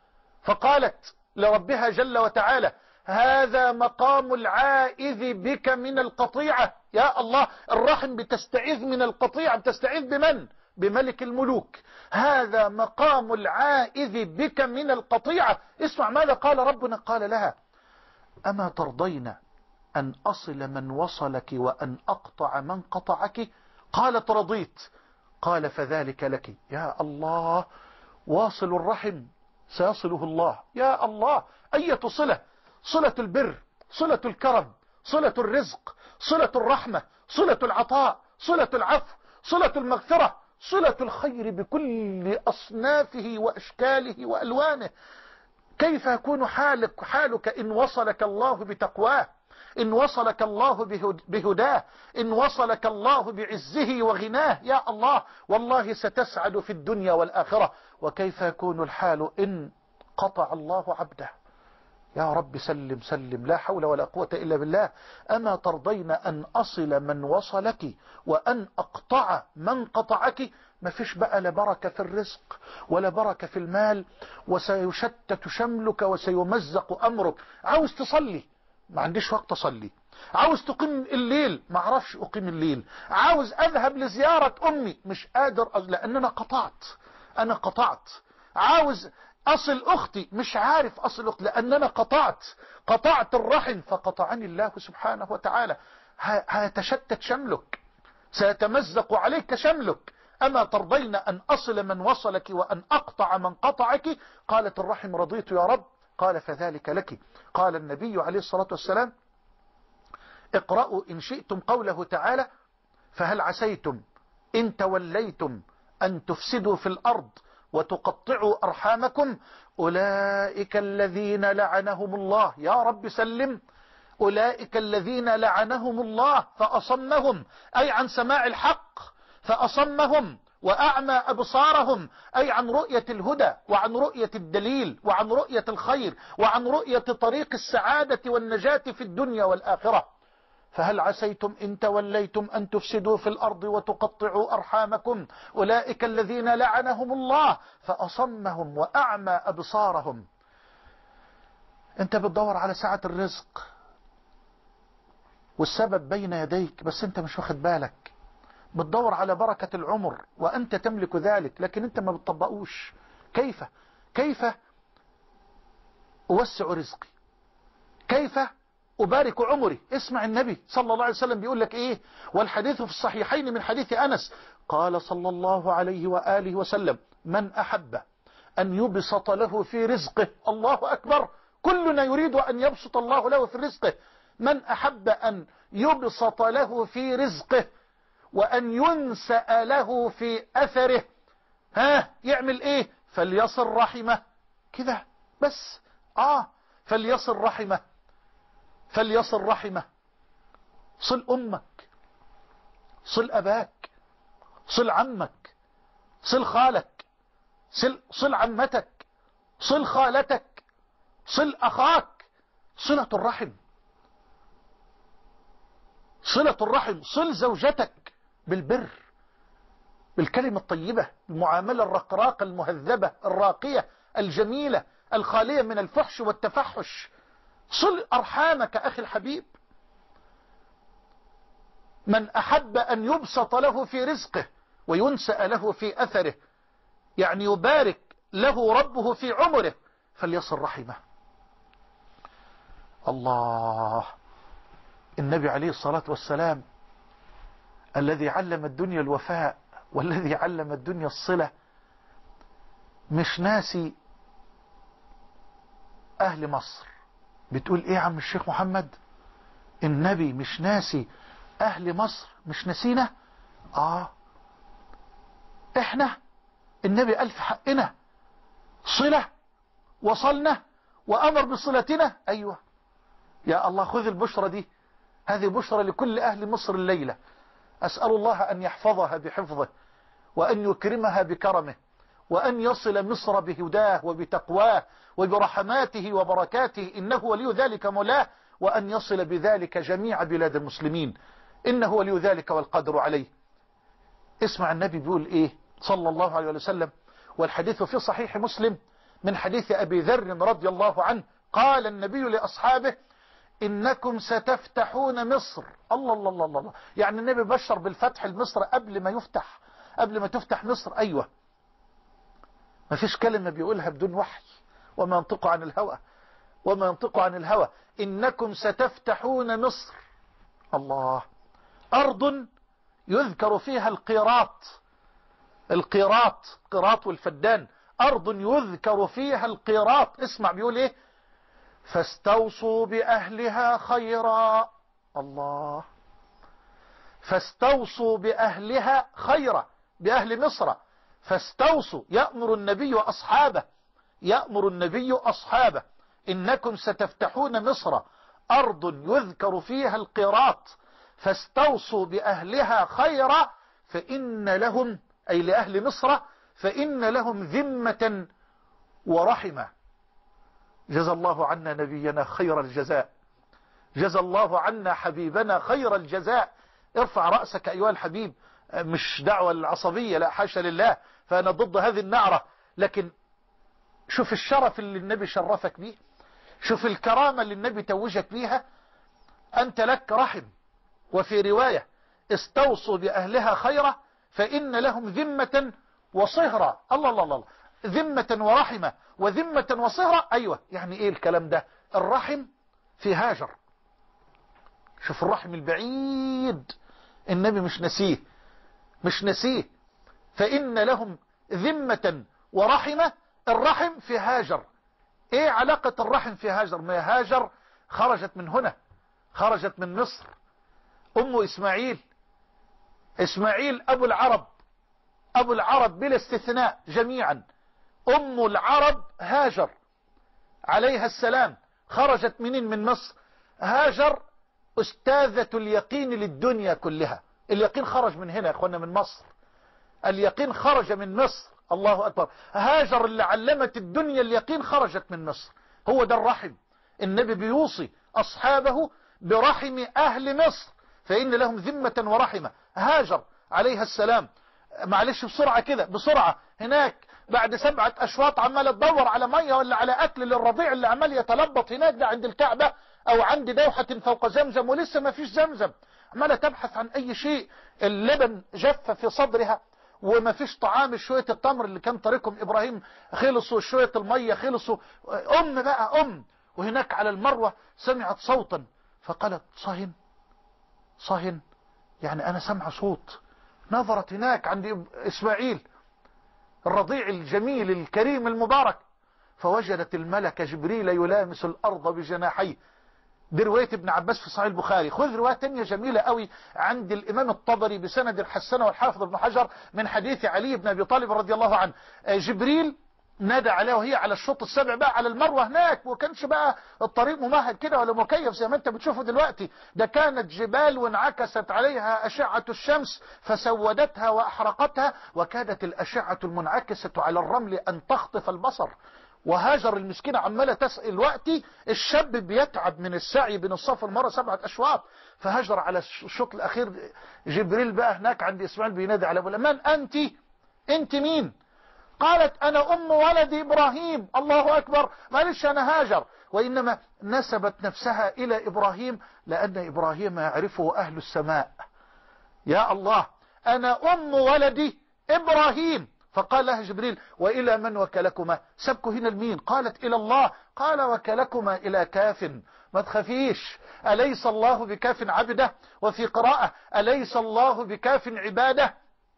فقالت لربها جل وتعالى: هذا مقام العائذ بك من القطيعة. يا الله، الرحم بتستعيذ من القطيعة، بتستعيذ بمن؟ بملك الملوك. هذا مقام العائذ بك من القطيعة. اسمع ماذا قال ربنا، قال لها: أما ترضين أن أصل من وصلك وأن أقطع من قطعك؟ قالت: رضيت. قال: فذلك لك. يا الله، واصل الرحم سيصله الله. يا الله، أية صلة، صلة البر، صلة الكرم، صلة الرزق، صلة الرحمة، صلة العطاء، صلة العفو، صلة المغفرة، صلة الخير بكل أصنافه وأشكاله وألوانه. كيف يكون حالك, حالك إن وصلك الله بتقواه، إن وصلك الله بهداه، إن وصلك الله بعزه وغناه؟ يا الله، والله ستسعد في الدنيا والآخرة. وكيف يكون الحال إن قطع الله عبده؟ يا رب سلم سلم، لا حول ولا قوة إلا بالله. أما ترضين أن أصل من وصلك وأن أقطع من قطعك؟ ما فيش بقى لا بركة في الرزق ولا بركة في المال، وسيشتت شملك وسيمزق أمرك. عاوز تصلي، ما عنديش وقت أصلي. عاوز تقيم الليل، ما اعرفش أقيم الليل. عاوز أذهب لزيارة أمي، مش قادر لأن أنا قطعت أنا قطعت. عاوز أصل أختي، مش عارف أصل أختي لأن أنا قطعت قطعت الرحم فقطعني الله سبحانه وتعالى. هيتشتت شملك، سيتمزق عليك شملك. أما ترضين أن أصل من وصلك وأن أقطع من قطعك؟ قالت الرحم: رضيت يا رب. قال: فذلك لك. قال النبي عليه الصلاة والسلام: اقرأوا إن شئتم قوله تعالى: فهل عسيتم إن توليتم أن تفسدوا في الأرض وتقطعوا أرحامكم أولئك الذين لعنهم الله. يا رب سلم. أولئك الذين لعنهم الله فأصمهم، أي عن سماع الحق، فأصمهم وأعمى أبصارهم، أي عن رؤية الهدى وعن رؤية الدليل وعن رؤية الخير وعن رؤية طريق السعادة والنجاة في الدنيا والآخرة. فهل عسيتم إن توليتم أن تفسدوا في الأرض وتقطعوا أرحامكم أولئك الذين لعنهم الله فأصمهم وأعمى أبصارهم. أنت بتدور على سعة الرزق والسبب بين يديك، بس أنت مش واخد بالك. بتدور على بركة العمر وأنت تملك ذلك، لكن أنت ما بتطبقوش. كيف كيف أوسع رزقي؟ كيف أبارك عمري؟ اسمع النبي صلى الله عليه وسلم بيقول لك إيه، والحديث في الصحيحين من حديث أنس قال صلى الله عليه وآله وسلم: من أحب أن يبسط له في رزقه. الله أكبر. كلنا يريد أن يبسط الله له في رزقه. من أحب أن يبسط له في رزقه وأن ينسأ له في أثره، ها يعمل إيه؟ فليصل رحمه. كده بس. آه فليصل رحمه فليصل رحمه. صل أمك، صل أباك، صل عمك، صل خالك، صل, صل عمتك، صل خالتك، صل أخاك. صلة الرحم، صلة الرحم. صل زوجتك بالبر، بالكلمة الطيبة، المعاملة الرقراقة المهذبة الراقية الجميلة الخالية من الفحش والتفحش. صل أرحامك أخي الحبيب. من أحب أن يبسط له في رزقه وينسأ له في أثره، يعني يبارك له ربه في عمره، فليصل رحمه. الله، النبي عليه الصلاة والسلام الذي علم الدنيا الوفاء والذي علم الدنيا الصلة مش ناسي أهل مصر. بتقول إيه يا عم الشيخ محمد؟ النبي مش ناسي أهل مصر؟ مش ناسينا؟ آه إحنا النبي قال في حقنا صلة، وصلنا وأمر بصلتنا. أيوة يا الله، خذ البشرى دي، هذه بشرى لكل أهل مصر الليلة. أسأل الله أن يحفظها بحفظه، وأن يكرمها بكرمه، وأن يصل مصر بهداه وبتقواه وبرحماته وبركاته، إنه ولي ذلك مولاه، وأن يصل بذلك جميع بلاد المسلمين، إنه ولي ذلك والقدر عليه. اسمع النبي بيقول إيه صلى الله عليه وسلم، والحديث في صحيح مسلم من حديث أبي ذر رضي الله عنه، قال النبي لأصحابه: إنكم ستفتحون مصر. الله الله الله الله، يعني النبي بشر بالفتح لمصر قبل ما يفتح، قبل ما تفتح مصر. أيوة، ما فيش كلمة بيقولها بدون وحي، وما ينطق عن الهوى، وما ينطق عن الهوى. إنكم ستفتحون مصر. الله، أرض يذكر فيها القيراط، القيراط، قيراط والفدان، أرض يذكر فيها القيراط. اسمع بيقول إيه: فاستوصوا بأهلها خيرا. الله، فاستوصوا بأهلها خيرا، بأهل مصر. فاستوصوا، يأمر النبي أصحابه، يأمر النبي أصحابه: إنكم ستفتحون مصر، أرض يذكر فيها القيراط، فاستوصوا بأهلها خيرا، فإن لهم، أي لأهل مصر، فإن لهم ذمة ورحمة. جزى الله عنا نبينا خير الجزاء، جزى الله عنا حبيبنا خير الجزاء. ارفع رأسك أيها الحبيب، مش دعوة العصبية، لا حاشا لله، فأنا ضد هذه النعرة، لكن شوف الشرف اللي النبي شرفك به، شوف الكرامة اللي النبي توجك بيها. أنت لك رحم، وفي رواية: استوصوا بأهلها خيرا فإن لهم ذمة وصهرة. الله الله الله، ذمة ورحمة، وذمة وصهرة. أيوة، يعني إيه الكلام ده؟ الرحم في هاجر، شوف الرحم البعيد، النبي مش نسيه، مش نسيه. فإن لهم ذمة ورحمة، الرحم في هاجر. ايه علاقة الرحم في هاجر؟ ما هاجر خرجت من هنا، خرجت من مصر. أم إسماعيل، إسماعيل أبو العرب، أبو العرب بلا استثناء جميعا. أم العرب هاجر عليها السلام، خرجت منين؟ من مصر. هاجر أستاذة اليقين للدنيا كلها. اليقين خرج من هنا يا أخوانا، من مصر. اليقين خرج من مصر. الله أكبر. هاجر اللي علمت الدنيا اليقين خرجت من مصر. هو ده الرحم. النبي بيوصي أصحابه برحم أهل مصر، فإن لهم ذمة ورحمة. هاجر عليها السلام، معلش بسرعة كده بسرعة، هناك بعد سبعة أشواط عمالة تدور على مية ولا على أكل للرضيع اللي عمال يتلبط هناك ده عند الكعبة أو عند دوحة فوق زمزم، ولسه ما فيش زمزم، عمالة تبحث عن أي شيء. اللبن جف في صدرها، وما فيش طعام، شوية التمر اللي كان طريقهم إبراهيم خلصوا، شوية المية خلصوا. أم بقى أم، وهناك على المروة سمعت صوتا فقالت: صهن صهن، يعني أنا سمع صوت. نظرت هناك عند إسماعيل الرضيع الجميل الكريم المبارك، فوجدت الملك جبريل يلامس الأرض بجناحيه. دي رواية ابن عباس في صحيح البخاري. خذ رواية تانية جميلة قوي عند الإمام الطبري بسند الحسن والحافظ ابن حجر من حديث علي بن أبي طالب رضي الله عنه. جبريل نادى عليها وهي على الشوط السابع بقى على المروة هناك، وكانش بقى الطريق ممهد كده ولا مكيف زي ما انت بتشوفه دلوقتي، ده كانت جبال وانعكست عليها أشعة الشمس فسودتها وأحرقتها، وكادت الأشعة المنعكسة على الرمل أن تخطف البصر. وهاجر المسكينة عمالة تسأل وقتي، الشاب بيتعب من السعي بين الصف والمروة سبعة أشواط، فهاجر على الشوط الأخير. جبريل بقى هناك عند إسماعيل بينادي على أبو الأمان: أنت أنت مين؟ قالت: أنا أم ولد إبراهيم. الله أكبر. معلش أنا هاجر، وإنما نسبت نفسها إلى إبراهيم لأن إبراهيم يعرفه أهل السماء. يا الله، أنا أم ولدي إبراهيم. فقال لها جبريل: وإلى من وكلكما؟ سبكوا هنا المين؟ قالت: إلى الله. قال: وكلكما إلى كاف. ما تخافيش، أليس الله بكاف عبده؟ وفي قراءة: أليس الله بكاف عباده؟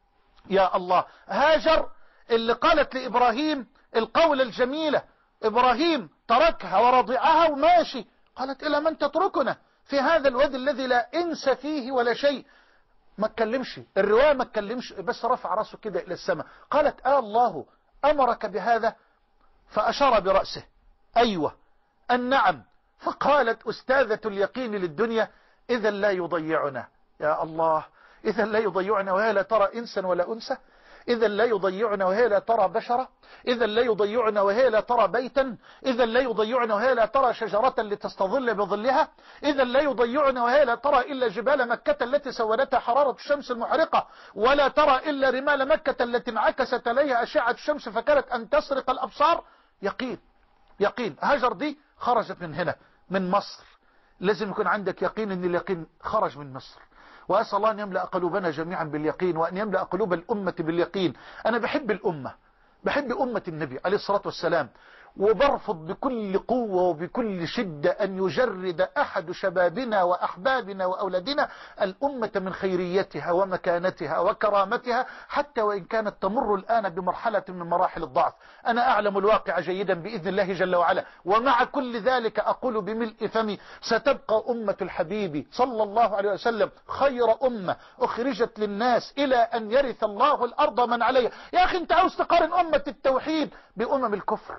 يا الله. هاجر اللي قالت لإبراهيم القول الجميلة، إبراهيم تركها ورضعها وماشي، قالت: إلى من تتركنا في هذا الوادي الذي لا إنس فيه ولا شيء؟ ما اتكلمش الرواية، ما اتكلمش، بس رفع رأسه كده إلى السماء. قالت: آه الله أمرك بهذا؟ فأشار برأسه: أيوة النعم. فقالت أستاذة اليقين للدنيا: إذا لا يضيعنا. يا الله، إذا لا يضيعنا وهي لا ترى إنسا ولا أنثى، إذا لا يضيعنا وهي لا ترى بشرة، إذا لا يضيعنا وهي لا ترى بيتا، إذا لا يضيعنا وهي لا ترى شجرة لتستظل بظلها، إذا لا يضيعنا وهي لا ترى إلا جبال مكة التي سودتها حرارة الشمس المحرقة، ولا ترى إلا رمال مكة التي انعكست عليها أشعة الشمس فكانت أن تسرق الأبصار. يقين، يقين. هاجر دي خرجت من هنا، من مصر. لازم يكون عندك يقين ان اليقين خرج من مصر. وأسأل الله أن يملأ قلوبنا جميعا باليقين، وأن يملأ قلوب الأمة باليقين. أنا بحب الأمة، بحب أمة النبي عليه الصلاة والسلام، وبرفض بكل قوة وبكل شدة أن يجرد أحد شبابنا وأحبابنا وأولادنا الأمة من خيريتها ومكانتها وكرامتها، حتى وإن كانت تمر الآن بمرحلة من مراحل الضعف. أنا أعلم الواقع جيدا بإذن الله جل وعلا، ومع كل ذلك أقول بملء فمي: ستبقى أمة الحبيب صلى الله عليه وسلم خير أمة أخرجت للناس إلى أن يرث الله الأرض من عليها. يا أخي أنت عاوز تقارن أمة التوحيد بأمم الكفر؟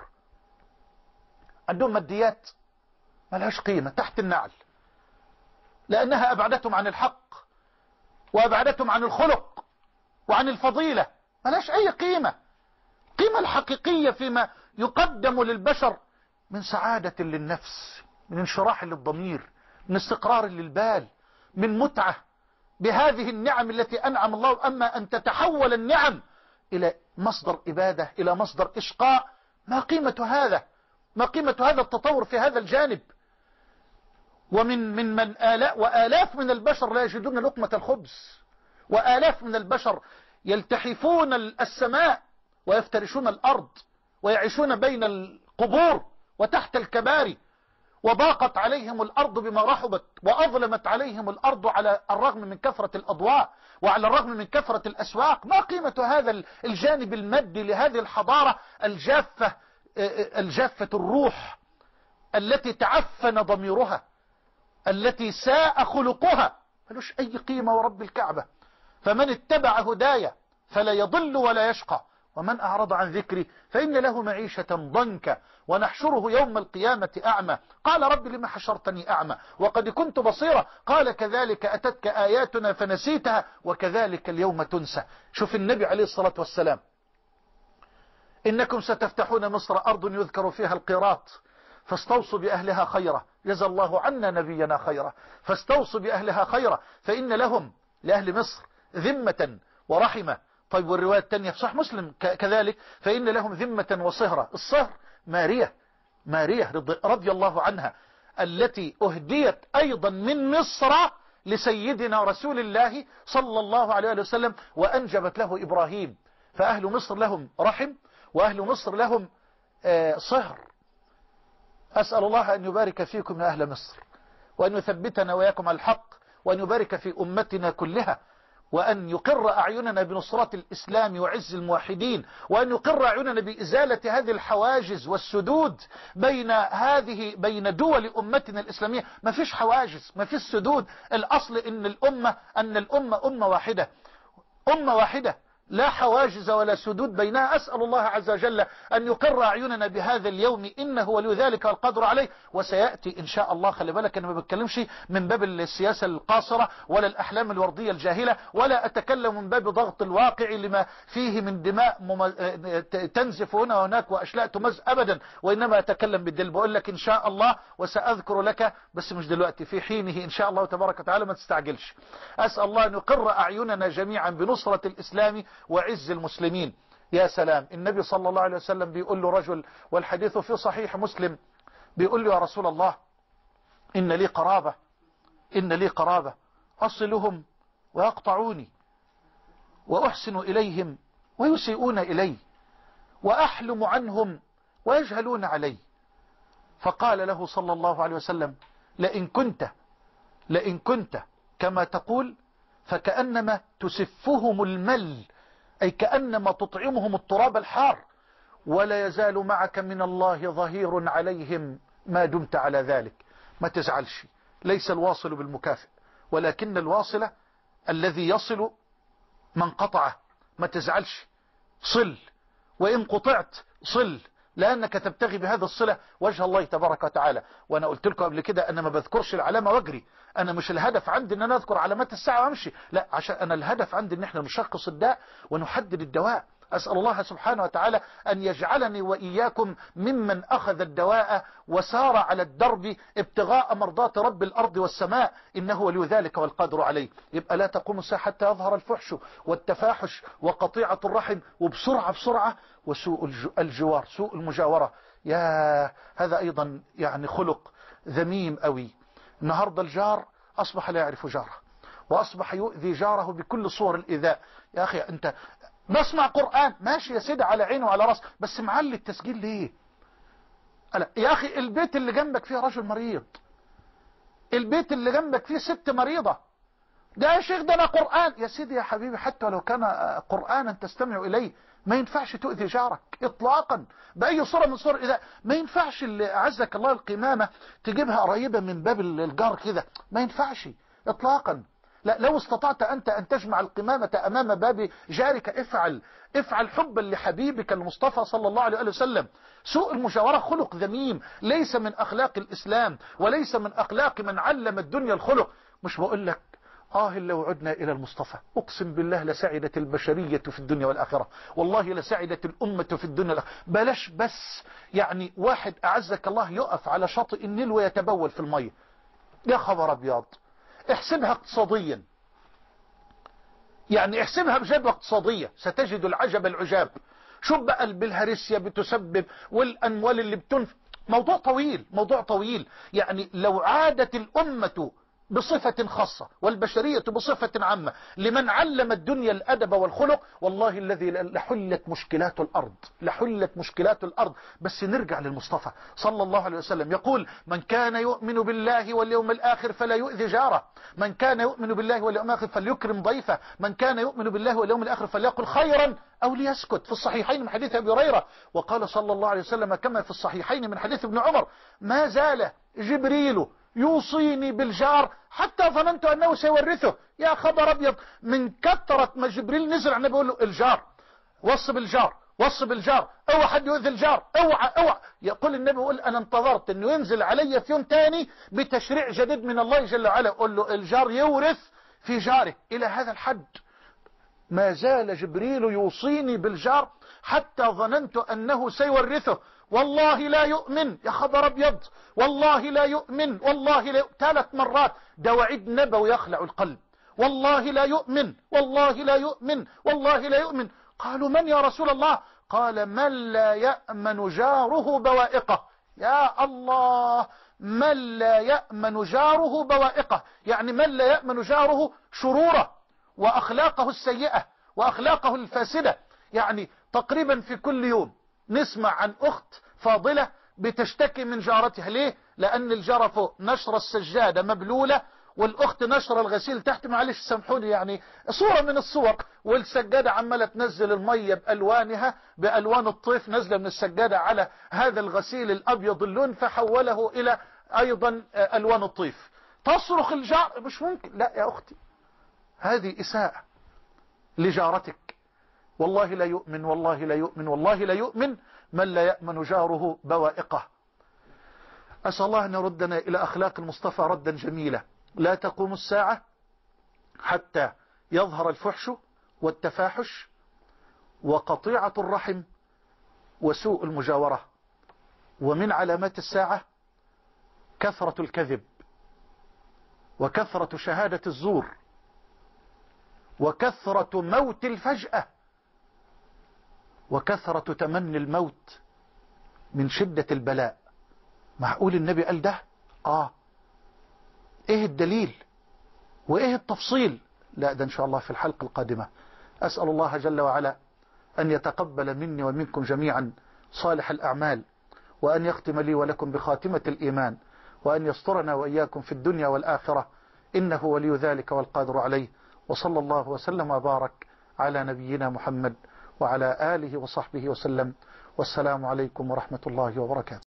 عندهم ماديات ملهاش قيمة تحت النعل، لأنها أبعدتهم عن الحق وأبعدتهم عن الخلق وعن الفضيلة، ملهاش أي قيمة. قيمة الحقيقية فيما يقدم للبشر من سعادة للنفس، من انشراح للضمير، من استقرار للبال، من متعة بهذه النعم التي أنعم الله. أما أن تتحول النعم إلى مصدر إبادة، إلى مصدر إشقاء، ما قيمة هذا؟ ما قيمة هذا التطور في هذا الجانب؟ ومن من من آلاف وآلاف من البشر لا يجدون لقمة الخبز، وآلاف من البشر يلتحفون السماء ويفترشون الأرض ويعيشون بين القبور وتحت الكباري، وضاقت عليهم الأرض بما رحبت، وأظلمت عليهم الأرض على الرغم من كثرة الأضواء وعلى الرغم من كثرة الأسواق. ما قيمة هذا الجانب المادي لهذه الحضارة الجافة، الجافة الروح، التي تعفن ضميرها، التي ساء خلقها؟ ملوش أي قيمة ورب الكعبة. فمن اتبع هدايا فلا يضل ولا يشقى، ومن أعرض عن ذكري فإن له معيشة ضنكا ونحشره يوم القيامة أعمى. قال رب لما حشرتني أعمى وقد كنت بصيرا؟ قال كذلك أتتك آياتنا فنسيتها وكذلك اليوم تنسى. شوف النبي عليه الصلاة والسلام: إنكم ستفتحون مصر أرض يذكر فيها القيراط فاستوصوا بأهلها خيرا. جزى الله عنا نبينا خيرا. فاستوصوا بأهلها خيرا فإن لهم، لأهل مصر، ذمة ورحمة. طيب والرواية الثانية في صحيح مسلم كذلك: فإن لهم ذمة وصهرة. الصهر مارية، مارية رضي الله عنها، التي أهديت أيضا من مصر لسيدنا رسول الله صلى الله عليه وسلم وأنجبت له إبراهيم. فأهل مصر لهم رحم، وأهل مصر لهم صهر. أسأل الله أن يبارك فيكم يا أهل مصر، وأن يثبتنا وياكم على الحق، وأن يبارك في أمتنا كلها، وأن يقر أعيننا بنصرة الإسلام وعز الموحدين، وأن يقر أعيننا بإزالة هذه الحواجز والسدود بين هذه بين دول أمتنا الإسلامية. ما فيش حواجز، ما فيش سدود. الأصل إن الأمة أن الأمة أمة واحدة، أمة واحدة، لا حواجز ولا سدود بينها. أسأل الله عز وجل أن يقر أعيننا بهذا اليوم، إنه ولي ذلك والقدر عليه. وسيأتي إن شاء الله. خلي بالك أنا ما بتكلمش من باب السياسة القاصرة ولا الأحلام الوردية الجاهلة، ولا أتكلم من باب ضغط الواقع لما فيه من دماء مم... تنزف هنا وهناك وأشلاء تمز أبدا، وإنما أتكلم بالدل. بقول لك إن شاء الله وسأذكر لك، بس مش دلوقتي، في حينه إن شاء الله تبارك وتعالى، ما تستعجلش. أسأل الله أن يقر أعيننا جميعا بنصرة الإسلام وعز المسلمين. يا سلام، النبي صلى الله عليه وسلم بيقول له رجل، والحديث في صحيح مسلم، بيقول له: يا رسول الله، إن لي قرابة إن لي قرابة أصلهم ويقطعوني، وأحسن إليهم ويسيئون إلي، وأحلم عنهم ويجهلون علي. فقال له صلى الله عليه وسلم: لئن كنت لئن كنت كما تقول فكأنما تسفهم المل، أي كأنما تطعمهم التراب الحار، ولا يزال معك من الله ظهير عليهم ما دمت على ذلك. ما تزعلش، ليس الواصل بالمكافئ، ولكن الواصل الذي يصل من قطعه. ما تزعلش، صل، وإن قطعت صل، لأنك تبتغي بهذا الصلة وجه الله تبارك وتعالى. وأنا قلت لكم قبل كده أنا ما بذكرش العلامة واجري. أنا مش الهدف عندي أن أنا أذكر علامات الساعة وأمشي، لا، عشان أنا الهدف عندي أن احنا نشخص الداء ونحدد الدواء. أسأل الله سبحانه وتعالى أن يجعلني وإياكم ممن أخذ الدواء وسار على الدرب ابتغاء مرضات رب الأرض والسماء، إنه ولي ذلك والقادر عليه. يبقى لا تقوم الساعة حتى يظهر الفحش والتفاحش وقطيعة الرحم، وبسرعة بسرعة، وسوء الجوار، سوء المجاورة. يا هذا أيضا يعني خلق ذميم قوي. النهاردة الجار أصبح لا يعرف جاره، وأصبح يؤذي جاره بكل صور الإيذاء. يا أخي أنت بسمع قرآن ماشي يا سيدي، على عينه وعلى راسه، بس معلي التسجيل ليه؟ ألا يا أخي البيت اللي جنبك فيه رجل مريض، البيت اللي جنبك فيه ست مريضة، ده يا شيخ ده أنا قرآن. يا سيدي يا حبيبي حتى لو كان قرآنا تستمع إليه ما ينفعش تؤذي جارك إطلاقا بأي صورة من صور إذا ما ينفعش. اللي أعزك الله القمامة تجيبها قريبة من باب الجار كده، ما ينفعش إطلاقا. لا، لو استطعت أنت أن تجمع القمامة أمام باب جارك افعل، افعل حبا لحبيبك المصطفى صلى الله عليه وسلم. سوء المجاورة خلق ذميم، ليس من أخلاق الإسلام وليس من أخلاق من علم الدنيا الخلق. مش بقول لك آه لو عدنا إلى المصطفى أقسم بالله لسعدت البشرية في الدنيا والآخرة، والله لسعدت الأمة في الدنيا والآخرة. بلاش بس يعني واحد أعزك الله يقف على شاطئ النيل ويتبول في المية، يا خبر أبيض. احسبها اقتصاديا، يعني احسبها بجدوى اقتصادية ستجد العجب العجاب. شوف بقى بالهرسيا بتسبب والأموال اللي بتنفق، موضوع طويل موضوع طويل. يعني لو عادت الأمة بصفة خاصة والبشرية بصفة عامة لمن علم الدنيا الأدب والخلق، والله الذي لحلت مشكلات الأرض، لحلت مشكلات الأرض. بس نرجع للمصطفى صلى الله عليه وسلم، يقول من كان يؤمن بالله واليوم الآخر فلا يؤذي جاره، من كان يؤمن بالله واليوم الآخر فليكرم ضيفه، من كان يؤمن بالله واليوم الآخر فليقل خيرا أو ليسكت. في الصحيحين من حديث أبي هريرة، وقال صلى الله عليه وسلم كما في الصحيحين من حديث ابن عمر ما زال جبريل يوصيني بالجار حتى ظننت أنه سيورثه. يا خبر أبيض، من كثرة ما جبريل نزل عن بيقول له الجار، وص بالجار، وص بالجار، اوعى حد يؤذي الجار، اوعى اوعى. يقول النبي يقول أنا انتظرت أنه ينزل علي في يوم تاني بتشريع جديد من الله جل وعلا، يقول له الجار يورث في جاره. إلى هذا الحد ما زال جبريل يوصيني بالجار حتى ظننت أنه سيورثه. والله لا يؤمن، يا خبر أبيض، والله لا يؤمن، والله لا يؤمن. ثلاث مرات، ده وعيد نبوي يخلع القلب. والله لا يؤمن، والله لا يؤمن، والله لا يؤمن. قالوا من يا رسول الله؟ قال من لا يأمن جاره بوائقه. يا الله، من لا يأمن جاره بوائقه، يعني من لا يأمن جاره شروره وأخلاقه السيئة وأخلاقه الفاسدة. يعني تقريبا في كل يوم نسمع عن أخت فاضلة بتشتكي من جارتها. ليه؟ لأن الجارة فوق نشر السجادة مبلولة والأخت نشر الغسيل تحت، معلش سامحوني يعني صورة من الصور، والسجادة عمالة تنزل المية بألوانها، بألوان الطيف نزل من السجادة على هذا الغسيل الأبيض اللون فحوله إلى أيضا ألوان الطيف. تصرخ الجار، مش ممكن. لا يا أختي، هذه إساءة لجارتك. والله لا يؤمن، والله لا يؤمن، والله لا يؤمن من لا يأمن جاره بوائقه. أسأل الله أن يردنا إلى أخلاق المصطفى ردا جميلا. لا تقوم الساعة حتى يظهر الفحش والتفاحش وقطيعة الرحم وسوء المجاورة. ومن علامات الساعة كثرة الكذب وكثرة شهادة الزور وكثرة موت الفجأة وكثرة تمني الموت من شدة البلاء. معقول النبي قال ده؟ آه ايه الدليل وايه التفصيل؟ لا، ده ان شاء الله في الحلقة القادمة. أسأل الله جل وعلا أن يتقبل مني ومنكم جميعا صالح الأعمال، وأن يختم لي ولكم بخاتمة الإيمان، وأن يسترنا وإياكم في الدنيا والآخرة، إنه ولي ذلك والقادر عليه. وصلى الله وسلم وبارك على نبينا محمد وعلى آله وصحبه وسلم، والسلام عليكم ورحمة الله وبركاته.